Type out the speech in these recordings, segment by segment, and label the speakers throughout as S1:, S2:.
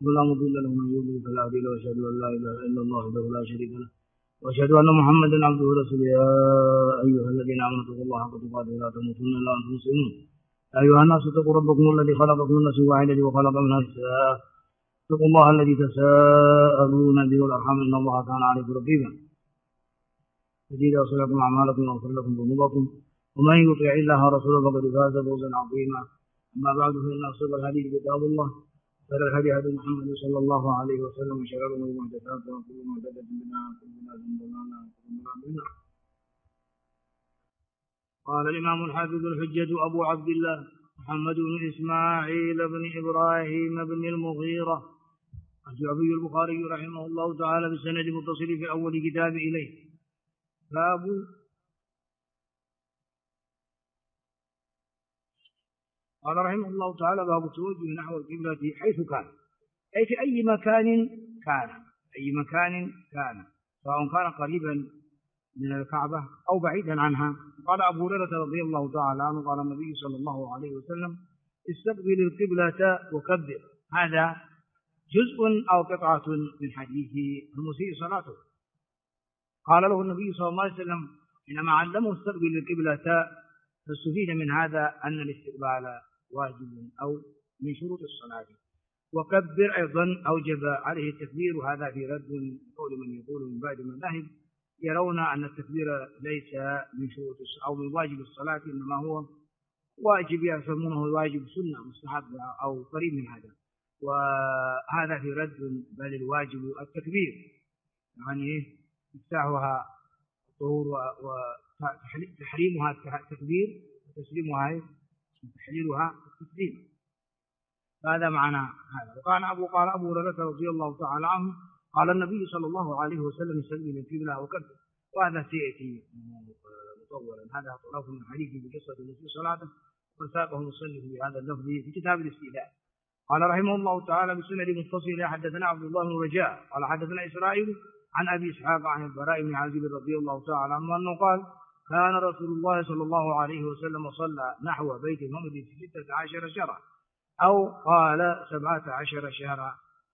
S1: ولا مضل له ومن يضلل فلا هادي له، واشهد ان لا اله الا الله وحده لا شريك له، واشهد ان محمدا عبده ورسوله. يا ايها الذين امنوا اتقوا الله حق تقاته ولا تموتن الا وانتم مسلمون. يا ايها الناس اتقوا ربكم الذي خلقكم من نفس واحده وخلق منها نساء. اتقوا الله الذي تساءلون به والارحام ان الله كان عليكم رقيبا. يزيد يصلكم اعمالكم ويغفر لكم ذنوبكم، ومن يطع الله ورسوله فقد فاز فوزا عظيما. اما بعد فان اصدق الحديث كتاب الله، خير الهدي هدي محمد صلى الله عليه وسلم، وشر الامور محدثاتها وكل محدثه بدعه وكل بدعه ضلاله وكل ضلاله في النار. قال الامام الحافظ الحجه ابو عبد الله محمد بن اسماعيل بن ابراهيم بن المغيره الجعفي البخاري رحمه الله تعالى بالسند المتصل في اول كتاب اليه. قال رحمه الله تعالى: باب التوجه نحو القبلة حيث كان، أي في أي مكان كان، سواء كان قريبا من الكعبة أو بعيدا عنها. قال أبو هريرة رضي الله تعالى عنه: قال النبي صلى الله عليه وسلم: استقبل القبلة وكبر. هذا جزء أو قطعة من حديث المسيء صلاته. قال له النبي صلى الله عليه وسلم حينما علمه استقبل القبلة، فاستفيد من هذا أن الاستقبال واجب أو من شروط الصلاة. وكبر أيضا أوجب عليه التكبير، وهذا في رد قول من يقول من بعد المذاهب يرون أن التكبير ليس من شروط أو من واجب الصلاة، إنما هو واجب يسمونه واجب سنة مستحب أو قريب من هذا، وهذا في رد، بل الواجب التكبير، يعني مفتاحها الطهور وتحريمها التكبير وتسليمها تحليلها التسليم. هذا معنى هذا. وقال أبو هريرة رضي الله تعالى عنه: قال النبي صلى الله عليه وسلم: استقبل القبلة وكبر. وهذا سيأتي مطولا، هذا طرف من حديث بقصة المسيء صلاته، وساقه المصنف بهذا اللفظ في كتاب الاستئذان. قال رحمه الله تعالى بسند متصل: حدثنا عبد الله بن رجاء قال حدثنا إسرائيل عن أبي إسحاق عن البراء بن عازب رضي الله تعالى عنه أنه قال: كان رسول الله صلى الله عليه وسلم صلى نحو بيت المقدس 16 شهرا، أو قال 17 شهرا،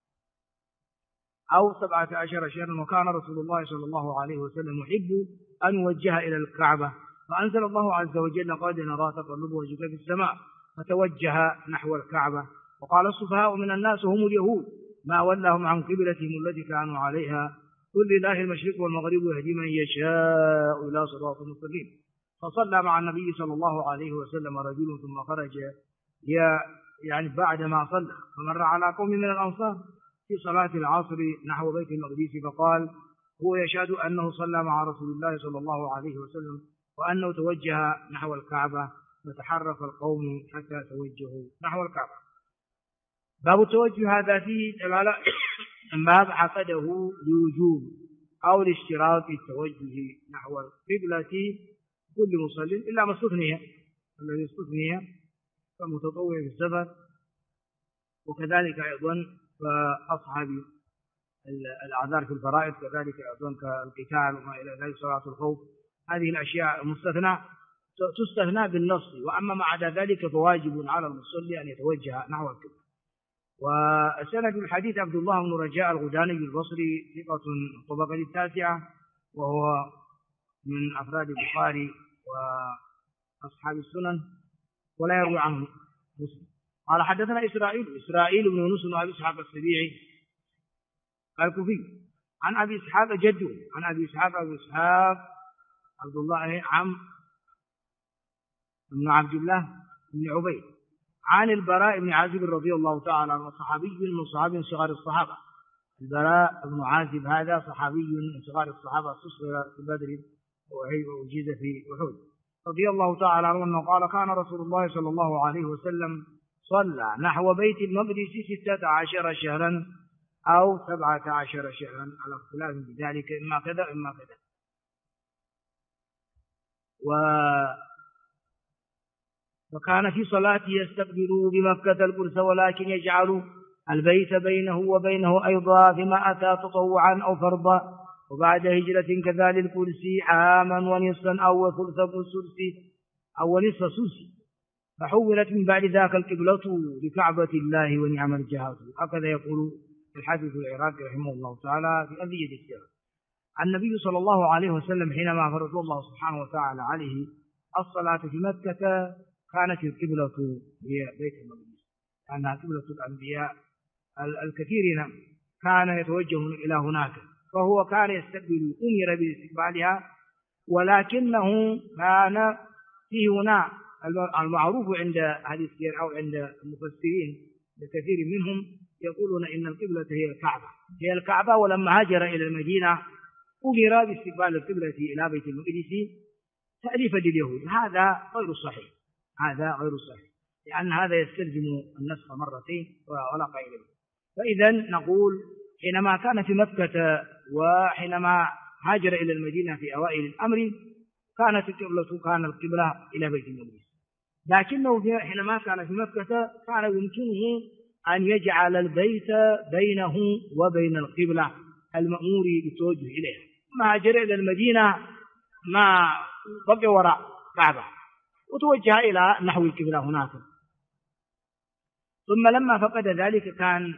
S1: وكان رسول الله صلى الله عليه وسلم يحب أن يوجه إلى الكعبة، فأنزل الله عز وجل: قد نرى تقلب وجهك في السماء، فتوجه نحو الكعبة. وقال: السفهاء من الناس هم اليهود، ما ولاهم عن قبلتهم التي كانوا عليها، قل لله المشرق والمغرب يهدي من يشاء إلى صراط مستقيم. فصلى مع النبي صلى الله عليه وسلم رجل، ثم خرج يعني بعد ما صلى، فمر على قوم من الأنصار في صلاة العصر نحو بيت المقدس، فقال: هو يشهد أنه صلى مع رسول الله صلى الله عليه وسلم وأنه توجه نحو الكعبة، فتحرك القوم حتى توجهوا نحو الكعبة. باب التوجه هذا فيه دلالة باب عقده لوجوب أو لاشتراط التوجه نحو القبلة كل مصل إلا ما استثني، الذي استثني كمتطوع في السفر، وكذلك أيضا فأصحاب الأعذار في الفرائض، كذلك أيضا كالقتال وما إلى ذلك، صلاة الخوف. هذه الأشياء تستثنى بالنص، وأما ما عدا ذلك فواجب على المصلي أن يتوجه نحو القبلة. وسند الحديث عبد الله بن رجاء الغداني البصري ثقة الطبقة التاسعة، وهو من أفراد البخاري وأصحاب السنن، ولا يروي عنه مسلم. قال حدثنا إسرائيل بن يونس بن أبي إسحاق السبيعي الكوفي عن أبي إسحاق جده عن أبي إسحاق عبد الله بن عبد الله بن عبيد عن البراء بن عازب رضي الله تعالى عنه، صحابي من صحابي صغار الصحابة. البراء بن عازب هذا صحابي من صغار الصحابة، استصغر في بدر وأجيز في أحد، رضي الله تعالى عنه قال: كان رسول الله صلى الله عليه وسلم صلى نحو بيت المقدس 16 شهرا أو 17 شهرا، على اختلاف بذلك، إما كذا إما كذا. وكان في صلاته يستقبل بمكة القدس، ولكن يجعل البيت بينه وبينه أيضا فيما أتى تطوعا أو فرضا. وبعد هجرة كذلك الكرسي عاما ونصفا أو ثلث سلسي أو نصف سلسي، فحولت من بعد ذاك القبلة لكعبة الله ونعم الجهاد. هكذا يقول الحافظ العراقي رحمه الله تعالى في أبية السيرة. النبي صلى الله عليه وسلم حينما فرض الله سبحانه وتعالى عليه الصلاة في مكة كانت القبلة هي بيت المقدس، لأنها قبلة الأنبياء الكثيرين كان يتوجهون إلى هناك، فهو كان يستقبل، أمر باستقبالها، ولكنه كان في هنا المعروف عند أهل السير أو عند المفسرين كثير منهم يقولون إن القبلة هي الكعبة، ولما هاجر إلى المدينة أمر باستقبال القبلة إلى بيت المقدس تأليفا لليهود. هذا غير صحيح، لأن هذا يستلزم النسخ مرتين ولا قيد له. فإذا نقول حينما كان في مكة وحينما هاجر إلى المدينة في أوائل الأمر كان القبلة إلى بيت المقدس، لكنه حينما كان في مكة كان يمكنه أن يجعل البيت بينه وبين القبلة المأمور بالتوجه إليها. ما هاجر إلى المدينة ما بقي وراء كعبة وتوجه إلى نحو القبلة هناك. ثم لما فقد ذلك كان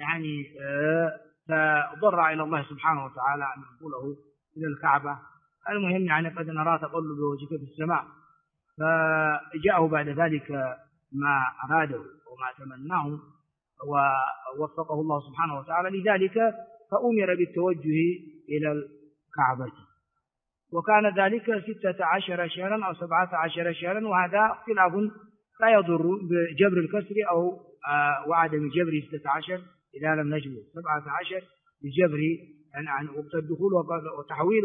S1: تضرع إلى الله سبحانه وتعالى أن ينقله إلى الكعبة. المهم قد نرى تقلب وجهك في السماء، فجاءه بعد ذلك ما أراده وما تمناه ووفقه الله سبحانه وتعالى لذلك، فأمر بالتوجه إلى الكعبة. وكان ذلك 16 شهرا أو 17 شهرا، وهذا اختلاف لا يضر بجبر الكسر أو وعدم جبر 16 إذا لم نجبر 17 بجبر عن وقت الدخول والتحويل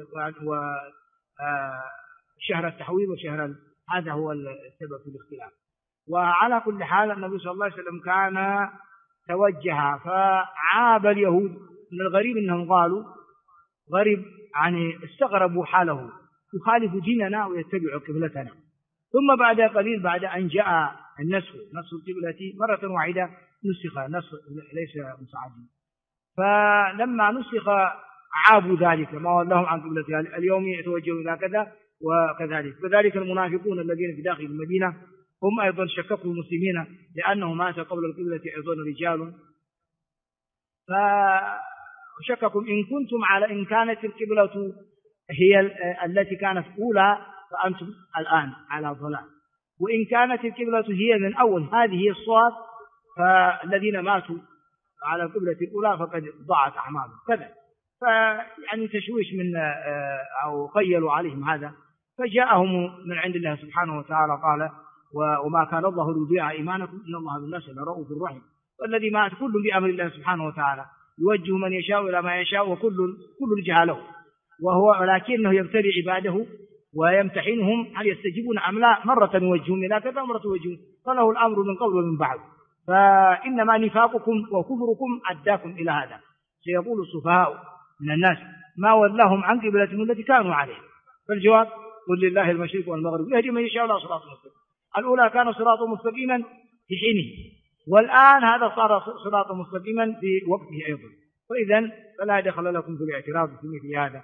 S1: وشهر التحويل وشهر، هذا هو السبب في الاختلاف. وعلى كل حال النبي صلى الله عليه وسلم كان توجه، فعاب اليهود. من الغريب أنهم قالوا غريب استغربوا حاله، يخالف ديننا ويتبع قبلتنا. ثم بعد قليل بعد أن جاء نسخ القبلة مرة واحدة نسخ ليس مساعدين، فلما نسخ عابوا ذلك، ما ولاهم عن قبلتها، اليوم يتوجهون إلى كذا وكذلك. كذلك المنافقون الذين في داخل المدينة هم أيضا شككوا المسلمين، لأنه مات قبل القبلة أيضا رجال، فشككوا إن كانت القبلة هي التي كانت أولى فأنتم الآن على ضلال، وإن كانت القبلة هي من أول هذه هي الصواب، فالذين ماتوا على القبلة الأولى فقد ضاعت أعمالهم كذا. تشويش من أو خيلوا عليهم هذا، فجاءهم من عند الله سبحانه وتعالى قال وما كان الله ليضيع إيمانكم إن الله بالناس لرؤوف رحيم. والذي مات كل بأمر الله سبحانه وتعالى، يوجه من يشاء إلى ما يشاء، وكل الجهة له، ولكنه يبتلي عباده ويمتحنهم هل يستجيبون أم لا، مرة يوجهون إلى كذا ومرة يوجهون، فله الأمر من قبل ومن بعد. فإنما نفاقكم وكفركم أداكم إلى هذا. سيقول السفهاء من الناس ما ولاهم عن قبلتهم التي كانوا عليها، فالجواب قل لله المشرق والمغرب يهدي من يشاء إلى صراط مستقيم. الأولى كان صراط مستقيما في حينه، والآن هذا صار صراط مستقيما في وقته أيضا، فإذا فلا دخل لكم في الاعتراض في مثل هذا.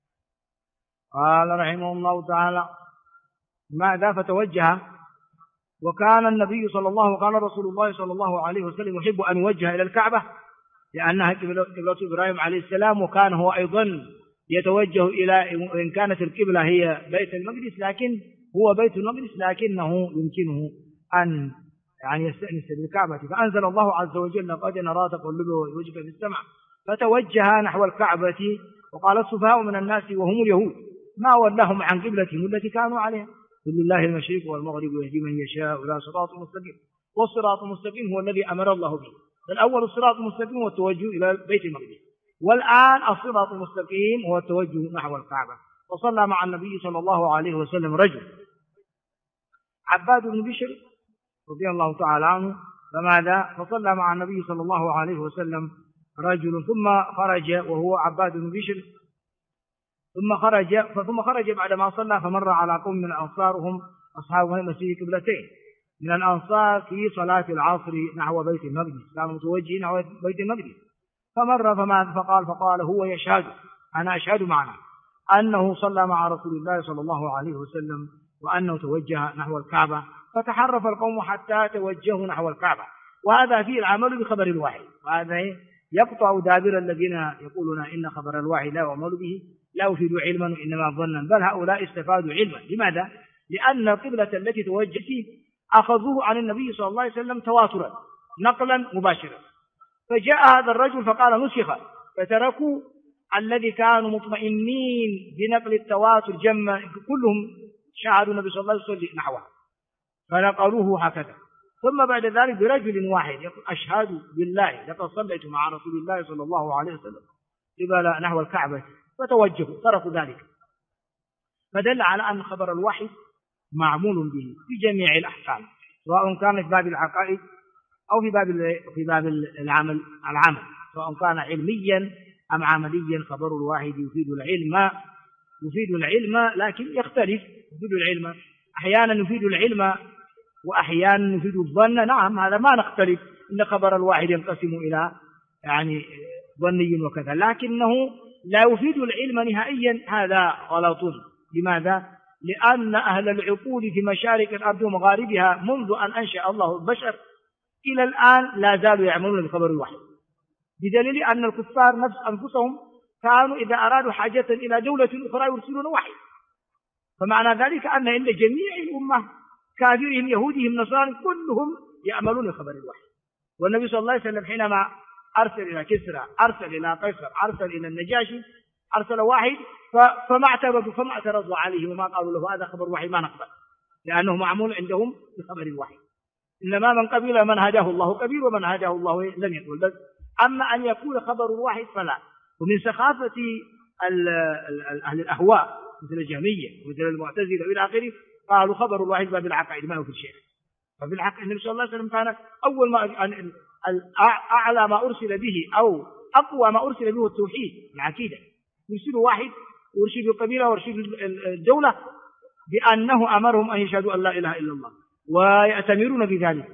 S1: قال رحمه الله تعالى ماذا فتوجه. وكان النبي قال رسول الله صلى الله عليه وسلم يحب أن يوجه إلى الكعبة لأنها قبلة إبراهيم عليه السلام، وكان هو أيضا يتوجه إلى، وإن كانت القبلة هي بيت المقدس لكن هو بيت المقدس لكنه يمكنه أن يستأنس بالكعبة. فأنزل الله عز وجل قد نرى تقلب وجهك في السماء فتوجه نحو الكعبة. وقال السفهاء من الناس وهم اليهود ما ولاهم عن قبلتهم التي كانوا عليها، لله المشرق والمغرب يهدي من يشاء إلى صراط مستقيم. والصراط المستقيم هو الذي أمر الله به، فالأول الصراط المستقيم هو التوجه إلى بيت المقدس، والآن الصراط المستقيم هو التوجه نحو الكعبة. وصلى مع النبي صلى الله عليه وسلم رجل عباد بن بشر رضي الله تعالى عنه، فماذا؟ فصلى مع النبي صلى الله عليه وسلم رجل ثم خرج وهو عباد بن بشر، ثم خرج بعدما صلى فمر على قوم من الأنصار وهم أصحاب مسجد قبلتين من الأنصار في صلاة العصر نحو بيت المقدس، كانوا متوجهين نحو بيت المقدس. فمر فقال هو يشهد، أنا أشهد معنا أنه صلى مع رسول الله صلى الله عليه وسلم وأنه توجه نحو الكعبة. فتحرف القوم حتى توجهوا نحو الكعبة. وهذا فيه العمل بخبر الوحي، وهذا يقطع دابر الذين يقولون إن خبر الوحي لا يعمل به، لا يفيد علما إنما ظنا، بل هؤلاء استفادوا علما. لماذا؟ لأن القبلة التي توجه فيه أخذوه عن النبي صلى الله عليه وسلم تواترا نقلا مباشرا، فجاء هذا الرجل فقال نسخ، فتركوا الذي كانوا مطمئنين بنقل التواتر جمع كلهم شاهدوا النبي صلى الله عليه وسلم نحوه فنقلوه هكذا. ثم بعد ذلك برجل واحد يقول أشهد بالله لقد صليت مع رسول الله صلى الله عليه وسلم قبل نحو الكعبة، فتوجهوا تركوا ذلك. فدل على أن خبر الوحي معمول به في جميع الأحكام، سواء كان في باب العقائد أو في باب العمل، سواء كان علميا أم عمليا. خبر الواحد يفيد العلم لكن يختلف. يفيد العلم أحيانا، يفيد العلم وأحيانا يفيد الظن. نعم هذا ما نختلف، إن خبر الواحد ينقسم إلى ظني وكذا، لكنه لا يفيد العلم نهائيا، هذا غلط. لماذا؟ لأن أهل العقول في مشارق الأرض ومغاربها منذ أن أنشأ الله البشر إلى الآن لا زالوا يعملون بخبر الوحي، بدليل أن الكفار نفس أنفسهم كانوا إذا أرادوا حاجة إلى دولة أخرى يرسلون وحي. فمعنى ذلك أن عند جميع الأمة كافرهم يهودهم نصارى كلهم يعملون بخبر الوحي. والنبي صلى الله عليه وسلم حينما أرسل إلى كسرى، أرسل إلى قيصر، أرسل إلى النجاشي، أرسل واحد فما اعترضوا عليه وما قالوا له هذا خبر وحي ما نقبل، لأنه معمول عندهم بخبر الوحي. إنما من قبل من هداه الله قبيل ومن هداه الله لم يقبل. بس أما أن يكون خبر الوحي فلا. ومن سخافة أهل الأهواء مثل الجهمية ومثل المعتزلة إلى آخره قالوا خبر الوحي باب العقائد ما هو في الشيء. ففي الحق النبي صلى الله عليه وسلم كان أول ما أعلى ما أرسل به أو أقوى ما أرسل به التوحيد العقيدة، يرسل واحد ويرشد القبيلة ويرشد الدولة بأنه أمرهم أن يشهدوا أن لا إله إلا الله ويأتمرون بذلك.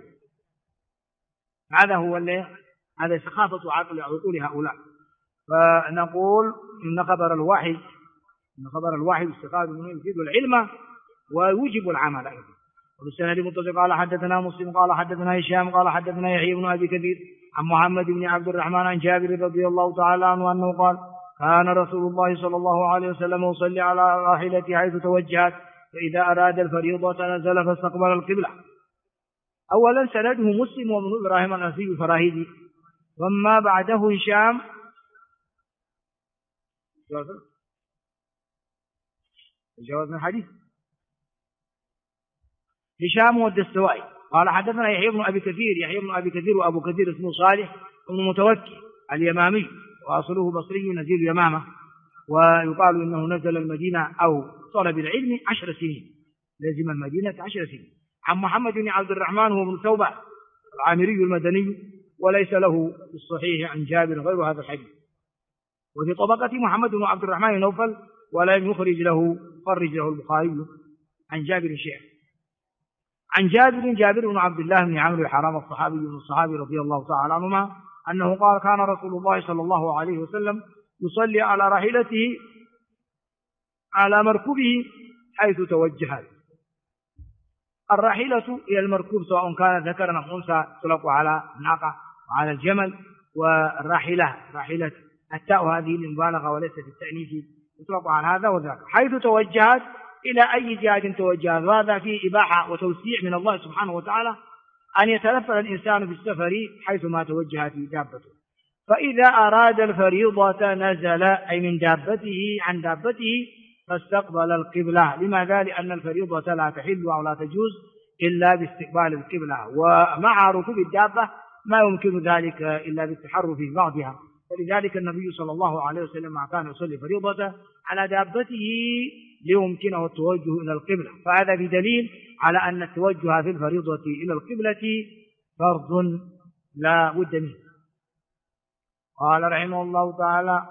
S1: هذا سخافة عقول هؤلاء. فنقول إن خبر الوحي استفاد منه يفيد العلم ويوجب العمل أيضا. وبالسند المتصل قال حدثنا مسلم قال حدثنا هشام قال حدثنا يحيى بن أبي كثير عن محمد بن عبد الرحمن عن جابر رضي الله تعالى عنه أنه قال كان رسول الله صلى الله عليه وسلم يصلي على راحلته حيث توجهت، فإذا أراد الفريضة نزل فاستقبل القبلة. أولا سنده مسلم وابن إبراهيم الأسي الفراهيدي، ثم بعده هشام جواز من الحديث هشام والدستوائي قال حدثنا يحيى بن أبي كثير وأبو كثير اسمه صالح بن متوكل اليمامي وأصله بصري نزيل اليمامة، ويقال إنه نزل المدينة أو طلب العلم 10 سنين، لزم المدينة 10 سنين. عن محمد بن عبد الرحمن هو بن ثوبة العامري المدني، وليس له في الصحيح عن جابر غير هذا الحديث. وفي طبقة محمد بن عبد الرحمن نوفل ولم يخرج له البخاري عن جابر شيئا. عن جابر بن عبد الله بن عمرو الحرام الصحابي رضي الله تعالى عنهما أنه قال كان رسول الله صلى الله عليه وسلم يصلي على راحلته على مركبه حيث توجهت. الراحلة هي المركوب سواء كان ذكرا أم أنثى، تطلق على الناقة وعلى الجمل. والراحلة راحلة التاء هذه المبالغة وليست التأنيث، تطلق على هذا وذاك. حيث توجهت إلى أي جهة توجهت، وهذا فيه إباحة وتوسيع من الله سبحانه وتعالى أن يتنفل الإنسان في السفر حيث ما توجهت دابته. فإذا أراد الفريضة نزل أي من دابته عن دابته فاستقبل القبلة. لماذا؟ لأن الفريضة لا تحل أو لا تجوز إلا باستقبال القبلة، ومع ركوب الدابة ما يمكن ذلك إلا بالتحرف في بعضها. فلذلك النبي صلى الله عليه وسلم كان يصلي فريضة على دابته ليمكنه التوجه إلى القبلة، فهذا بدليل على أن التوجه في الفريضة إلى القبلة فرض لا بد منه. قال رحمه الله تعالى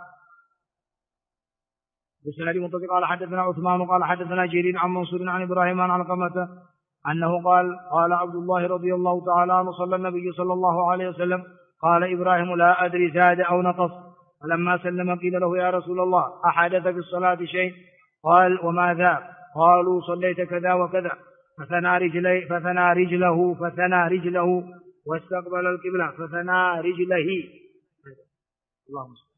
S1: بسند منطق قال حدثنا عثمان قال حدثنا جرير عن منصور عن إبراهيم عن علقمة أنه قال عبد الله رضي الله تعالى عنه صلى النبي صلى الله عليه وسلم قال إبراهيم لا أدري زاد أو نقص، فلما سلم قيل له يا رسول الله أحدث في الصلاة شيء؟ قال وما ذا؟ قالوا صليت كذا وكذا. فثنى رجله واستقبل القبلة، فثنى رجله، اللهم صل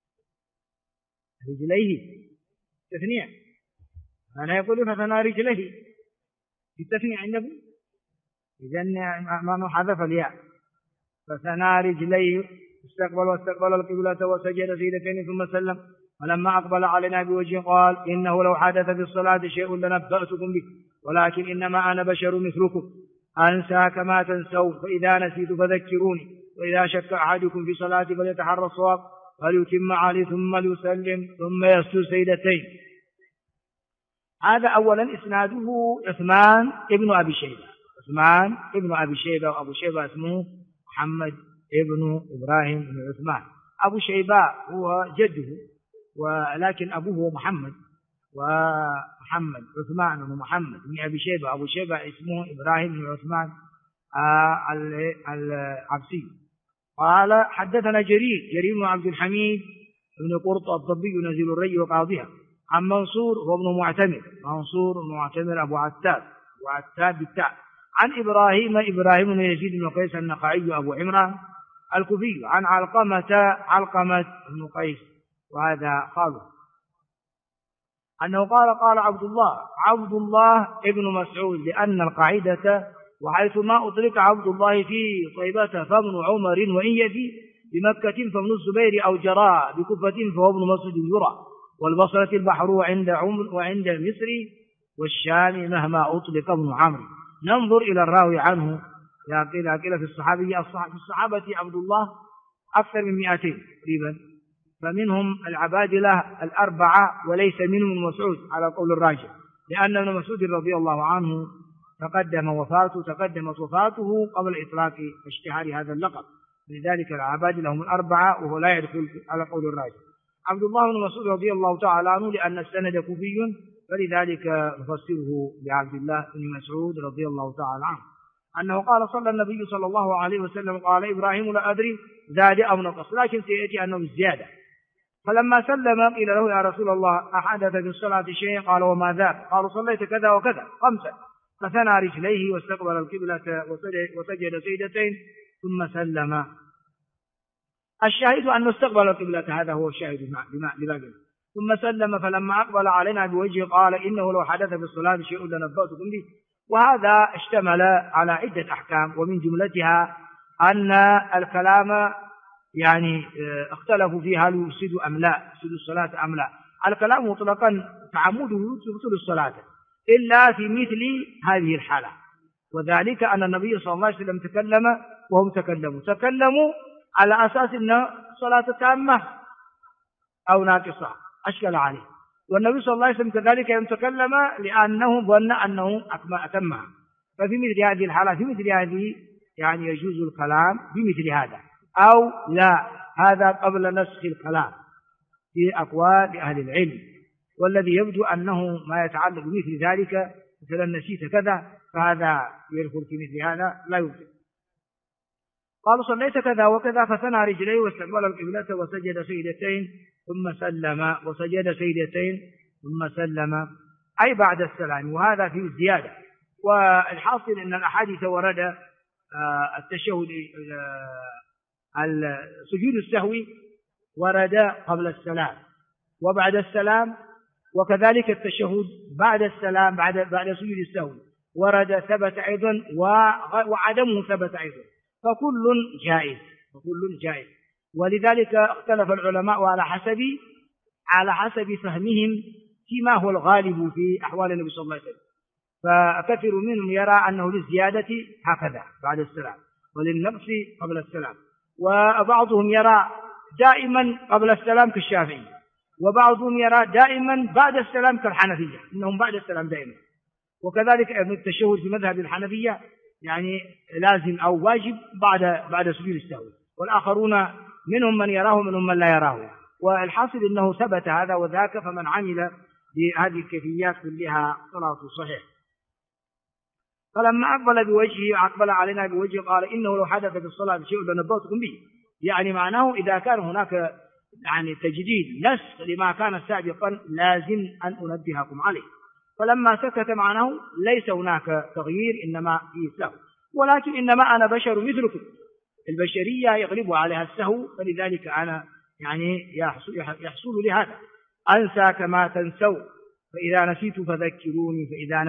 S1: رجليه تثنية، أنا يقول فثنى رجليه التثنية عندكم، إذن ما حذف الياء، فثنى رجليه واستقبل القبلة وسجد سجدتين ثم سلم. ولما أقبل علينا بوجه قال إنه لو حدث في الصلاة شيء لنبأتكم به، ولكن إنما أنا بشر مثلكم أنسى كما تنسون، فإذا نسيت فذكروني، وإذا شك أحدكم في صلاة فليتحرى الصواب فليتم عليه ثم ليسلم ثم يسجد سجدتين. هذا أولا إسناده عثمان ابن أبي شيبة، وأبو شيبة اسمه محمد ابن إبراهيم بن عثمان. أبو شيبة هو جده، ولكن أبوه محمد، ومحمد عثمان بن محمد بن أبي شيبة. أبو شيبة اسمه إبراهيم بن عثمان العبسي. قال حدثنا جرير بن عبد الحميد بن قرط الضبي نزيل الري وقاضيها، عن منصور وابن معتمر أبو عتاب بالتاء، عن إبراهيم بن يزيد بن قيس النخعي أبو عمران الكوفي، عن علقمة بن قيس وهذا خاله، أنه قال عبد الله ابن مسعود، لأن القاعدة وحيث ما أطلق عبد الله في طيبة فابن عمر، وإن يفي بمكة فابن الزبير أو جراء بكفة فهو ابن مسعود يرى، والبصرة البحر وعند مصر والشام مهما أطلق ابن عمرو. ننظر إلى الراوي عنه. قيل في الصحابة عبد الله أكثر من 200 تقريبا، فمنهم العبادلة 4 وليس منهم مسعود على قول الراجح، لأن ابن مسعود رضي الله عنه تقدمت وفاته قبل إطلاق اشتهار هذا اللقب، لذلك العبادلة هم 4 وهو لا يدخل على قول الراجح. عبد الله بن مسعود رضي الله تعالى عنه لأن السند كوفي، فلذلك نفسره بعبد الله بن مسعود رضي الله تعالى عنه أنه قال صلى النبي صلى الله عليه وسلم قال إبراهيم لا أدري زاد أو نقص، لكن سيأتي أنه الزيادة. فلما سلم قيل له يا رسول الله أحدث في الصلاة شيء؟ قال وما ذاك؟ قالوا صليت كذا وكذا 5، فثنى رجليه واستقبل القبلة وسجد سجدتين ثم سلم. الشاهد أنه استقبل القبلة، هذا هو الشاهد بما ثم سلم. فلما أقبل علينا بوجهه قال إنه لو حدث في الصلاة شيء لنبأتكم به. وهذا اشتمل على عدة أحكام، ومن جملتها أن الكلام يعني اختلفوا فيها هل يفسد أم لا، يفسد الصلاة أم لا. الكلام مطلقا تعمده يفسد الصلاة إلا في مثل هذه الحالة، وذلك أن النبي صلى الله عليه وسلم تكلم وهم تكلموا على أساس أن صلاة تامة أو ناقصة أشكل عليه، والنبي صلى الله عليه وسلم كذلك يوم تكلم لأنه ظن أنه أتمها. ففي مثل هذه الحالة يعني يجوز الكلام بمثل هذا أو لا. هذا قبل نسخ الكلام في أقوال أهل العلم، والذي يبدو أنه ما يتعلق بمثل ذلك مثلا نسيت كذا فهذا يدخل في مثل هذا لا يوجد. قالوا صليت كذا وكذا فثنى رجليه واستقبل القبلة وسجد سجدتين ثم سلم، وسجد سجدتين ثم سلم أي بعد السلام، وهذا فيه زيادة. والحاصل أن الأحاديث ورد التشهد سجود السهو ورد قبل السلام وبعد السلام، وكذلك التشهد بعد السلام بعد سجود السهو ورد ثبت أيضا وعدمه ثبت أيضا، فكل جائز. ولذلك اختلف العلماء على حسب فهمهم فيما هو الغالب في أحوال النبي صلى الله عليه وسلم، فكثير منهم يرى أنه للزيادة هكذا بعد السلام وللنقص قبل السلام، وبعضهم يرى دائما قبل السلام كالشافعي، وبعضهم يرى دائما بعد السلام كالحنفية، إنهم بعد السلام دائما. وكذلك التشهد في مذهب الحنفية يعني لازم أو واجب بعد سجود السهو، والآخرون منهم من يراه منهم من لا يراه. والحاصل أنه ثبت هذا وذاك، فمن عمل بهذه الكيفيات كلها صلاته صحيح. فلما أقبل علينا بوجهه قال إنه لو حدث في الصلاة شيء لنبأتكم به، يعني معناه إذا كان هناك يعني تجديد نسخ لما كان سابقا لازم أن أنبهكم عليه. فلما سكت معناه ليس هناك تغيير، إنما فيه سهو، ولكن إنما أنا بشر مثلكم، البشرية يغلب عليها السهو، فلذلك أنا يعني يحصل لي هذا، أنسى كما تنسوا، فإذا نسيت فذكروني،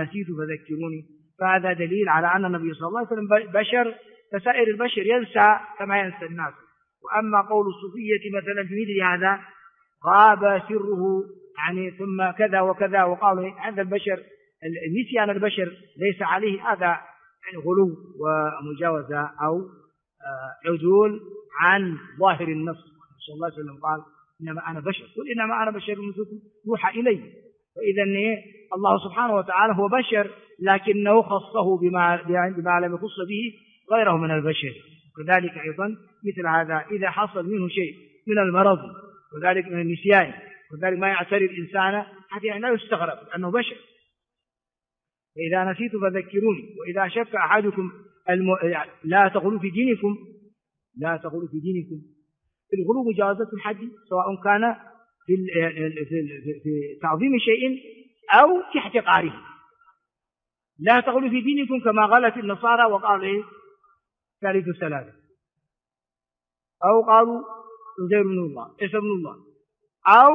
S1: فهذا دليل على أن النبي صلى الله عليه وسلم بشر كسائر البشر، ينسى كما ينسى الناس. وأما قول الصوفية مثلا في مثل هذا غاب سره يعني ثم كذا وكذا، وقالوا هذا البشر نسيان البشر ليس عليه، هذا يعني غلو ومجاوزة أو عدول عن ظاهر النص. صلى الله عليه وسلم قال إنما أنا بشر، قل إنما أنا بشر مثلكم يوحى إلي، فإذا الله سبحانه وتعالى هو بشر، لكنه خصه بما لم يخص به غيره من البشر. كذلك أيضا مثل هذا إذا حصل منه شيء من المرض وذلك من النسيان وذلك ما يعتري الإنسان حتى يعني لا يستغرب لأنه بشر. فإذا نسيت فذكروني، وإذا شك أحدكم لا تغلوا في دينكم، الغلو مجاوزة الحد، سواء كان في تعظيم شيء أو في احتقاره. لا تغلوا في دينكم كما غلت النصارى وقالوا ثالث ثلاثة، أو قالوا عزير بن الله، عيسى بن الله، أو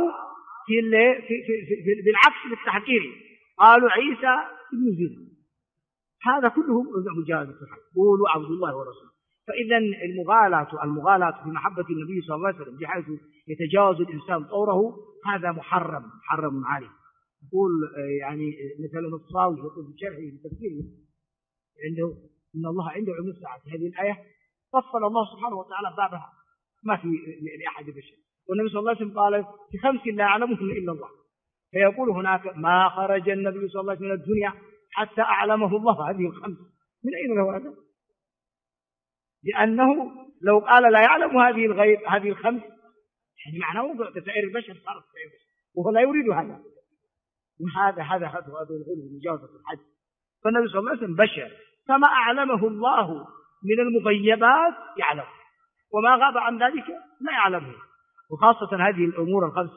S1: بالعكس بالتحقير قالوا عيسى بن زيد، هذا كله مجاوزة الحد، قولوا عبد الله ورسوله. فإذا المغالاة في محبة النبي صلى الله عليه وسلم بحيث يتجاوز الإنسان طوره، هذا محرم عليه. يقول يعني مثلا الصاوي يقول في شرحه في تفسيره عنده إن الله عنده علم الساعة، هذه الآية فصل الله سبحانه وتعالى بابها ما في لأحد بشر، والنبي صلى الله عليه وسلم قال في 5 لا يعلمهم إلا الله، فيقول هناك ما خرج النبي صلى الله عليه وسلم من الدنيا حتى أعلمه الله هذه ال5. من أين له هذا؟ لأنه لو قال لا يعلم هذه ال5 يعني معناه تسائر البشر صارت تسائر البشر، وهو لا يريد هذا. هذا الغلو مجاوزة الحد. فالنبي صلى الله عليه وسلم بشر، فما أعلمه الله من المغيبات يعلم، وما غاب عن ذلك لا يعلمه. وخاصة هذه الأمور ال5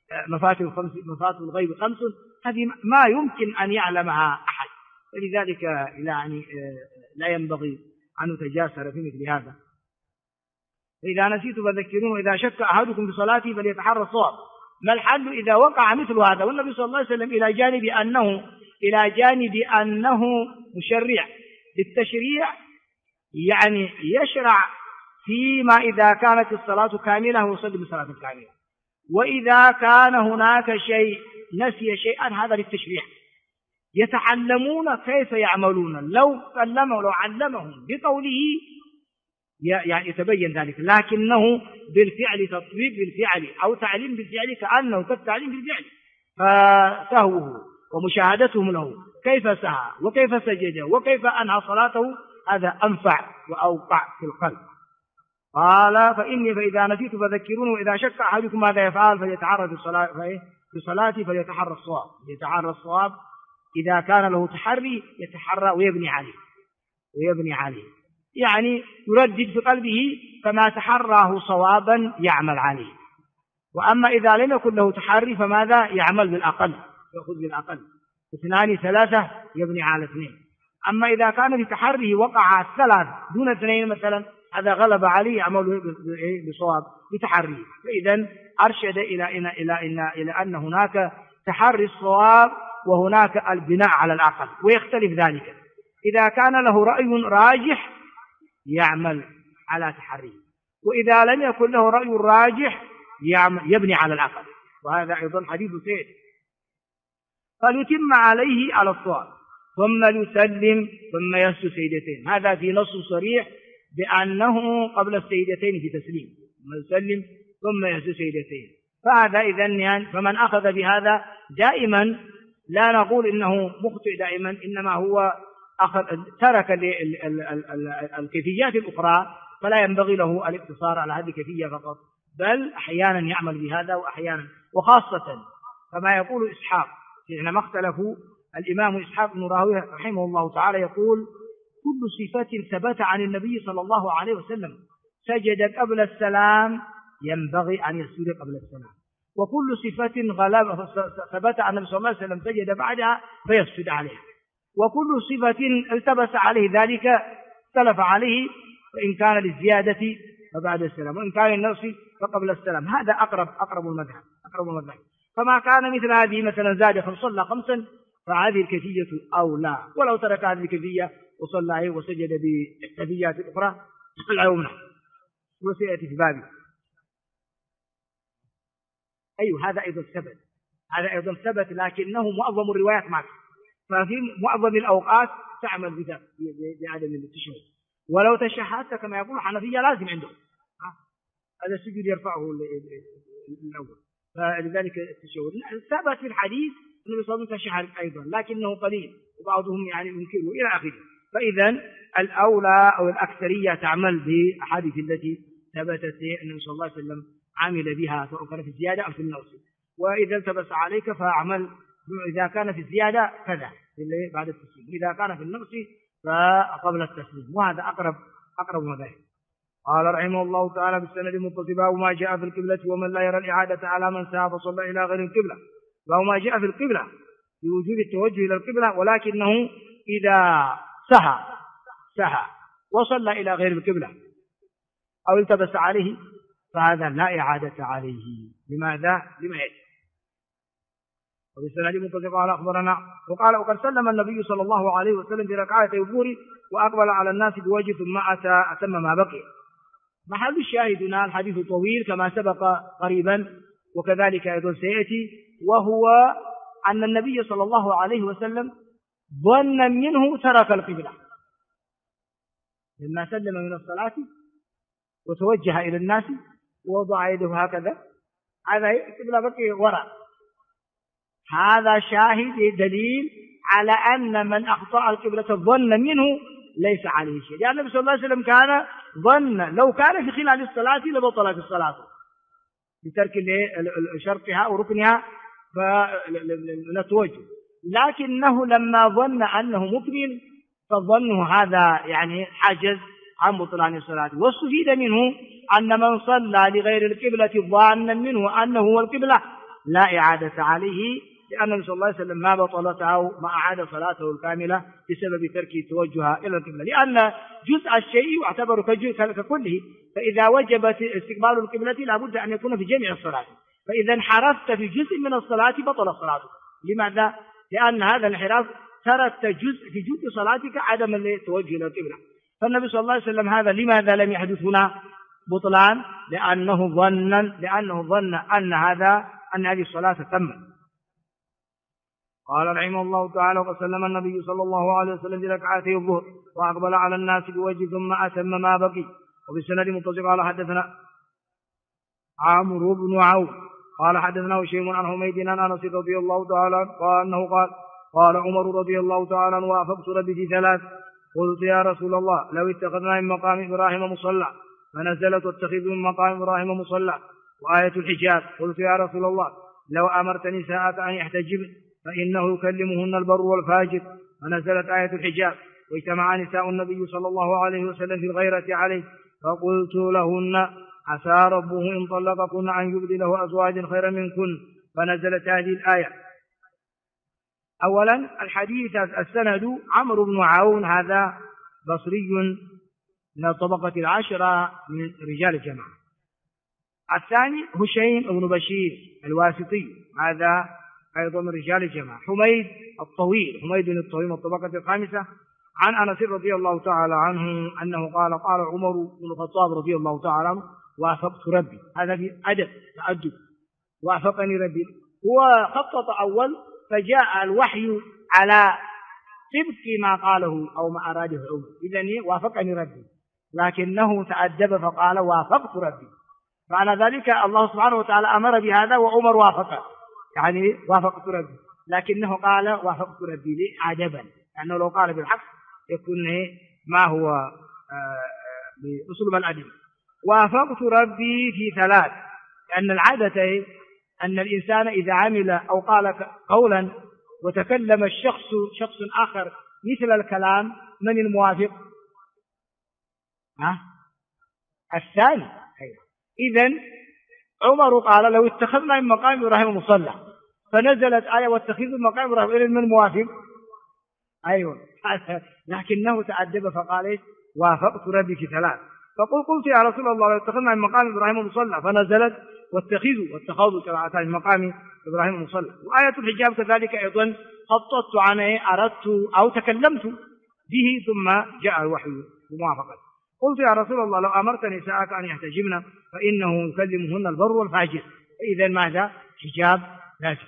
S1: مفاتيح الغيب 5، هذه ما يمكن أن يعلمها أحد، ولذلك يعني لا ينبغي أن نتجاسر في مثل هذا. فإذا نسيت فذكرون، وإذا شك أحدكم في صلاته فليتحرى الصواب. ما الحل إذا وقع مثل هذا؟ والنبي صلى الله عليه وسلم إلى جانب أنه مشرع للتشريع، يعني يشرع فيما إذا كانت الصلاة كاملة ويصلي بالصلاة الكاملة، وإذا كان هناك شيء نسي شيئا هذا للتشريع، يتعلمون كيف يعملون. لو علمهم بقوله يعني يتبين ذلك، لكنه بالفعل، تطبيق بالفعل أو تعليم بالفعل، كأنه كالتعليم بالفعل، فسهوه ومشاهدتهم له كيف سهى وكيف سجد وكيف أنهى صلاته، هذا أنفع وأوقع في القلب. قال فإذا نسيت فذكرون، وإذا شك أحدكم ماذا يفعل فليتعرض في صلاته فليتحرى الصواب. إذا كان له تحري يتحرى ويبني عليه، يعني يردد بقلبه فما تحراه صوابا يعمل عليه. وأما إذا لم يكن له تحري فماذا يعمل بالأقل، يأخذ بالأقل 2 3 يبني على 2. أما إذا كان في تحريه وقع 3 دون 2 مثلا، هذا غلب عليه يعمل بصواب بتحريه. فإذا أرشد إلى أن هناك تحري الصواب وهناك البناء على الأقل، ويختلف ذلك. إذا كان له رأي راجح يعمل على تحريه، وإذا لم يكن له رأي راجح يبني على الأقل. وهذا أيضا حديث سيد. فليتم عليه على الصواب ثم يسلم ثم يسجد سجدتين، هذا في نص صريح بأنه قبل السجدتين في تسليم، ثم يسلم ثم يسجد سجدتين. فهذا إذن فمن أخذ بهذا دائما، لا نقول إنه مخطئ دائما، إنما هو ترك الكيفيات الأخرى، فلا ينبغي له الاقتصار على هذه الكيفية فقط، بل أحيانا يعمل بهذا وأحيانا، وخاصة كما يقول إسحاق حينما اختلفوا، الإمام إسحاق بن راهويه رحمه الله تعالى يقول كل صفة ثبت عن النبي صلى الله عليه وسلم سجد قبل السلام ينبغي أن يسجد قبل السلام، وكل صفة غلب ثبت عن النبي صلى الله عليه وسلم سجد بعدها فيسجد عليها، وكل صفة التبس عليه ذلك اختلف عليه، فإن كان للزيادة فبعد السلام، وإن كان للنقص فقبل السلام. هذا أقرب المذهب. فما كان مثل هذه مثلا زاد صلى 5 فهذه الكيفية أولى، ولو ترك هذه الكيفية وصلى عليه وسجد بكيفيات أخرى فلا يمنع، وسيأتي في بابه. هذا أيضا ثبت لكنه معظم الروايات معك، ففي معظم الأوقات تعمل بعدم التشهد، ولو تشهدت كما يقول الحنفية لازم عندهم هذا السجود يرفعه الأول، فلذلك التشهد ثبت في الحديث النبي صلى الله عليه وسلم تشهد أيضا لكنه قليل، وبعضهم ينكره إلى آخره. فإذا الأولى أو الأكثرية تعمل بالأحاديث التي ثبتت النبي صلى الله عليه وسلم عمل بها، سواء كان في الزيادة أو في النقص. وإذا التبس عليك فأعمل، إذا كان في الزيادة كذا بعد التسليم، إذا كان في النقص فقبل التسليم، وهذا أقرب مذاهب. قال رحمه الله تعالى بالسند المتصل: باب ما جاء في القبلة ومن لا يرى الإعادة على من سعى فصلى إلى غير القبلة. باب ما جاء في القبلة بوجوب التوجه إلى القبلة، ولكنه إذا سهى وصلى إلى غير القبلة أو التبس عليه فهذا لا إعادة عليه. لماذا؟ لما يأتي. وبالسند المتصل قال أخبرنا وقال: وقد سلم النبي صلى الله عليه وسلم بركعتي الظهر وأقبل على الناس بوجه ثم أتم ما بقي. محل الشاهدنا الحديث طويل كما سبق قريبا، وكذلك أيضا سيأتي، وهو أن النبي صلى الله عليه وسلم ظن منه ترك القبلة لما سلم من الصلاة وتوجه إلى الناس ووضع يده هكذا، هذا القبلة بقي وراء. هذا شاهد دليل على أن من أخطأ القبلة ظن منه ليس عليه شيء، لأن النبي صلى الله عليه وسلم كان ظن لو كان في خلال الصلاة لبطلت الصلاة بترك شرطها وركنها فنتوجه، لكنه لما ظن أنه مكمل فظنه هذا يعني حاجز عن بطلان الصلاة. واستفيد منه أن من صلى لغير القبلة ظانا منه أنه هو القبلة لا إعادة عليه، لأن النبي صلى الله عليه وسلم ما بطلته ما أعاد صلاته الكاملة بسبب ترك توجهها إلى القبلة، لأن جزء الشيء يعتبر ككله، فإذا وجبت استقبال القبلة لابد أن يكون في جميع الصلاة، فإذا انحرفت في جزء من الصلاة بطل الصلاة. لماذا؟ لأن هذا الانحراف تركت في جزء صلاتك عدم التوجه إلى القبلة. فالنبي صلى الله عليه وسلم هذا لماذا لم يحدث هنا بطلان؟ لأنه ظن أن هذه الصلاة تمت. قال رحمه الله تعالى: وقد سلم النبي صلى الله عليه وسلم بركعتي الظهر وأقبل على الناس بوجه ثم أتم ما بقي. وبالسند متصل قال: حدثنا عمرو بن عون قال حدثنا هشيم عن حميد عن أنس رضي الله تعالى قال أنه قال عمر رضي الله تعالى: وافقت ربي في 3، قلت يا رسول الله لو اتخذنا من مقام إبراهيم مصلى، فنزلت واتخذ من مقام إبراهيم مصلى. وآية الحجاب: قلت يا رسول الله لو أمرت نساءك أن يحتجبن فإنه يكلمهن البر والفاجر، فنزلت آية الحجاب: واجتمع نساء النبي صلى الله عليه وسلم في الغيرة عليه، فقلت لهن عسى ربه إن طلقكن أن يبدله أزواجا خيرا منكن، فنزلت هذه الآية. أولا الحديث السند عمرو بن عون هذا بصري من الطبقة 10 من رجال الجماعة. الثاني هشيم بن بشير الواسطي هذا أيضا من رجال الجماعة. حميد الطويل من الطبقة 5 عن أنس رضي الله تعالى عنه أنه قال عمر بن الخطاب رضي الله تعالى عنه: وافقت ربي. هذا في أدب تأدب، وافقني ربي. هو خطط أول فجاء الوحي على طبق ما قاله أو ما أراده عمر، إذن وافقني ربي، لكنه تأدب فقال وافقت ربي، معنى ذلك الله سبحانه وتعالى أمر بهذا وعمر وافق، يعني وافقت ربي، لكنه قال وافقت ربي عجبا، لأنه لو قال بالحق يكون ما هو بأسلوب الأدب. وافقت ربي في 3، لأن العادة أن الإنسان إذا عمل أو قال قولا وتكلم شخص آخر مثل الكلام، من الموافق؟ الثاني. إذن عمر قال لو اتخذنا من مقام إبراهيم مصلى، فنزلت آية واتخذوا مقام إبراهيم من موافق. أيوة لكنه تأدب فقال إيش؟ وافقت ربي في ثلاث. قلت يا رسول الله لو اتخذنا من مقام إبراهيم مصلى، فنزلت واتخذوا كما من مقام إبراهيم مصلى. وآية الحجاب كذلك أيضا خططت عنه، أردت أو تكلمت به ثم جاء الوحي بموافقة. قلت يا رسول الله لو أمرت نساءك أن يحتجبن فإنه يكلمهن البر والفاجر، إذا ماذا؟ حجاب لازم.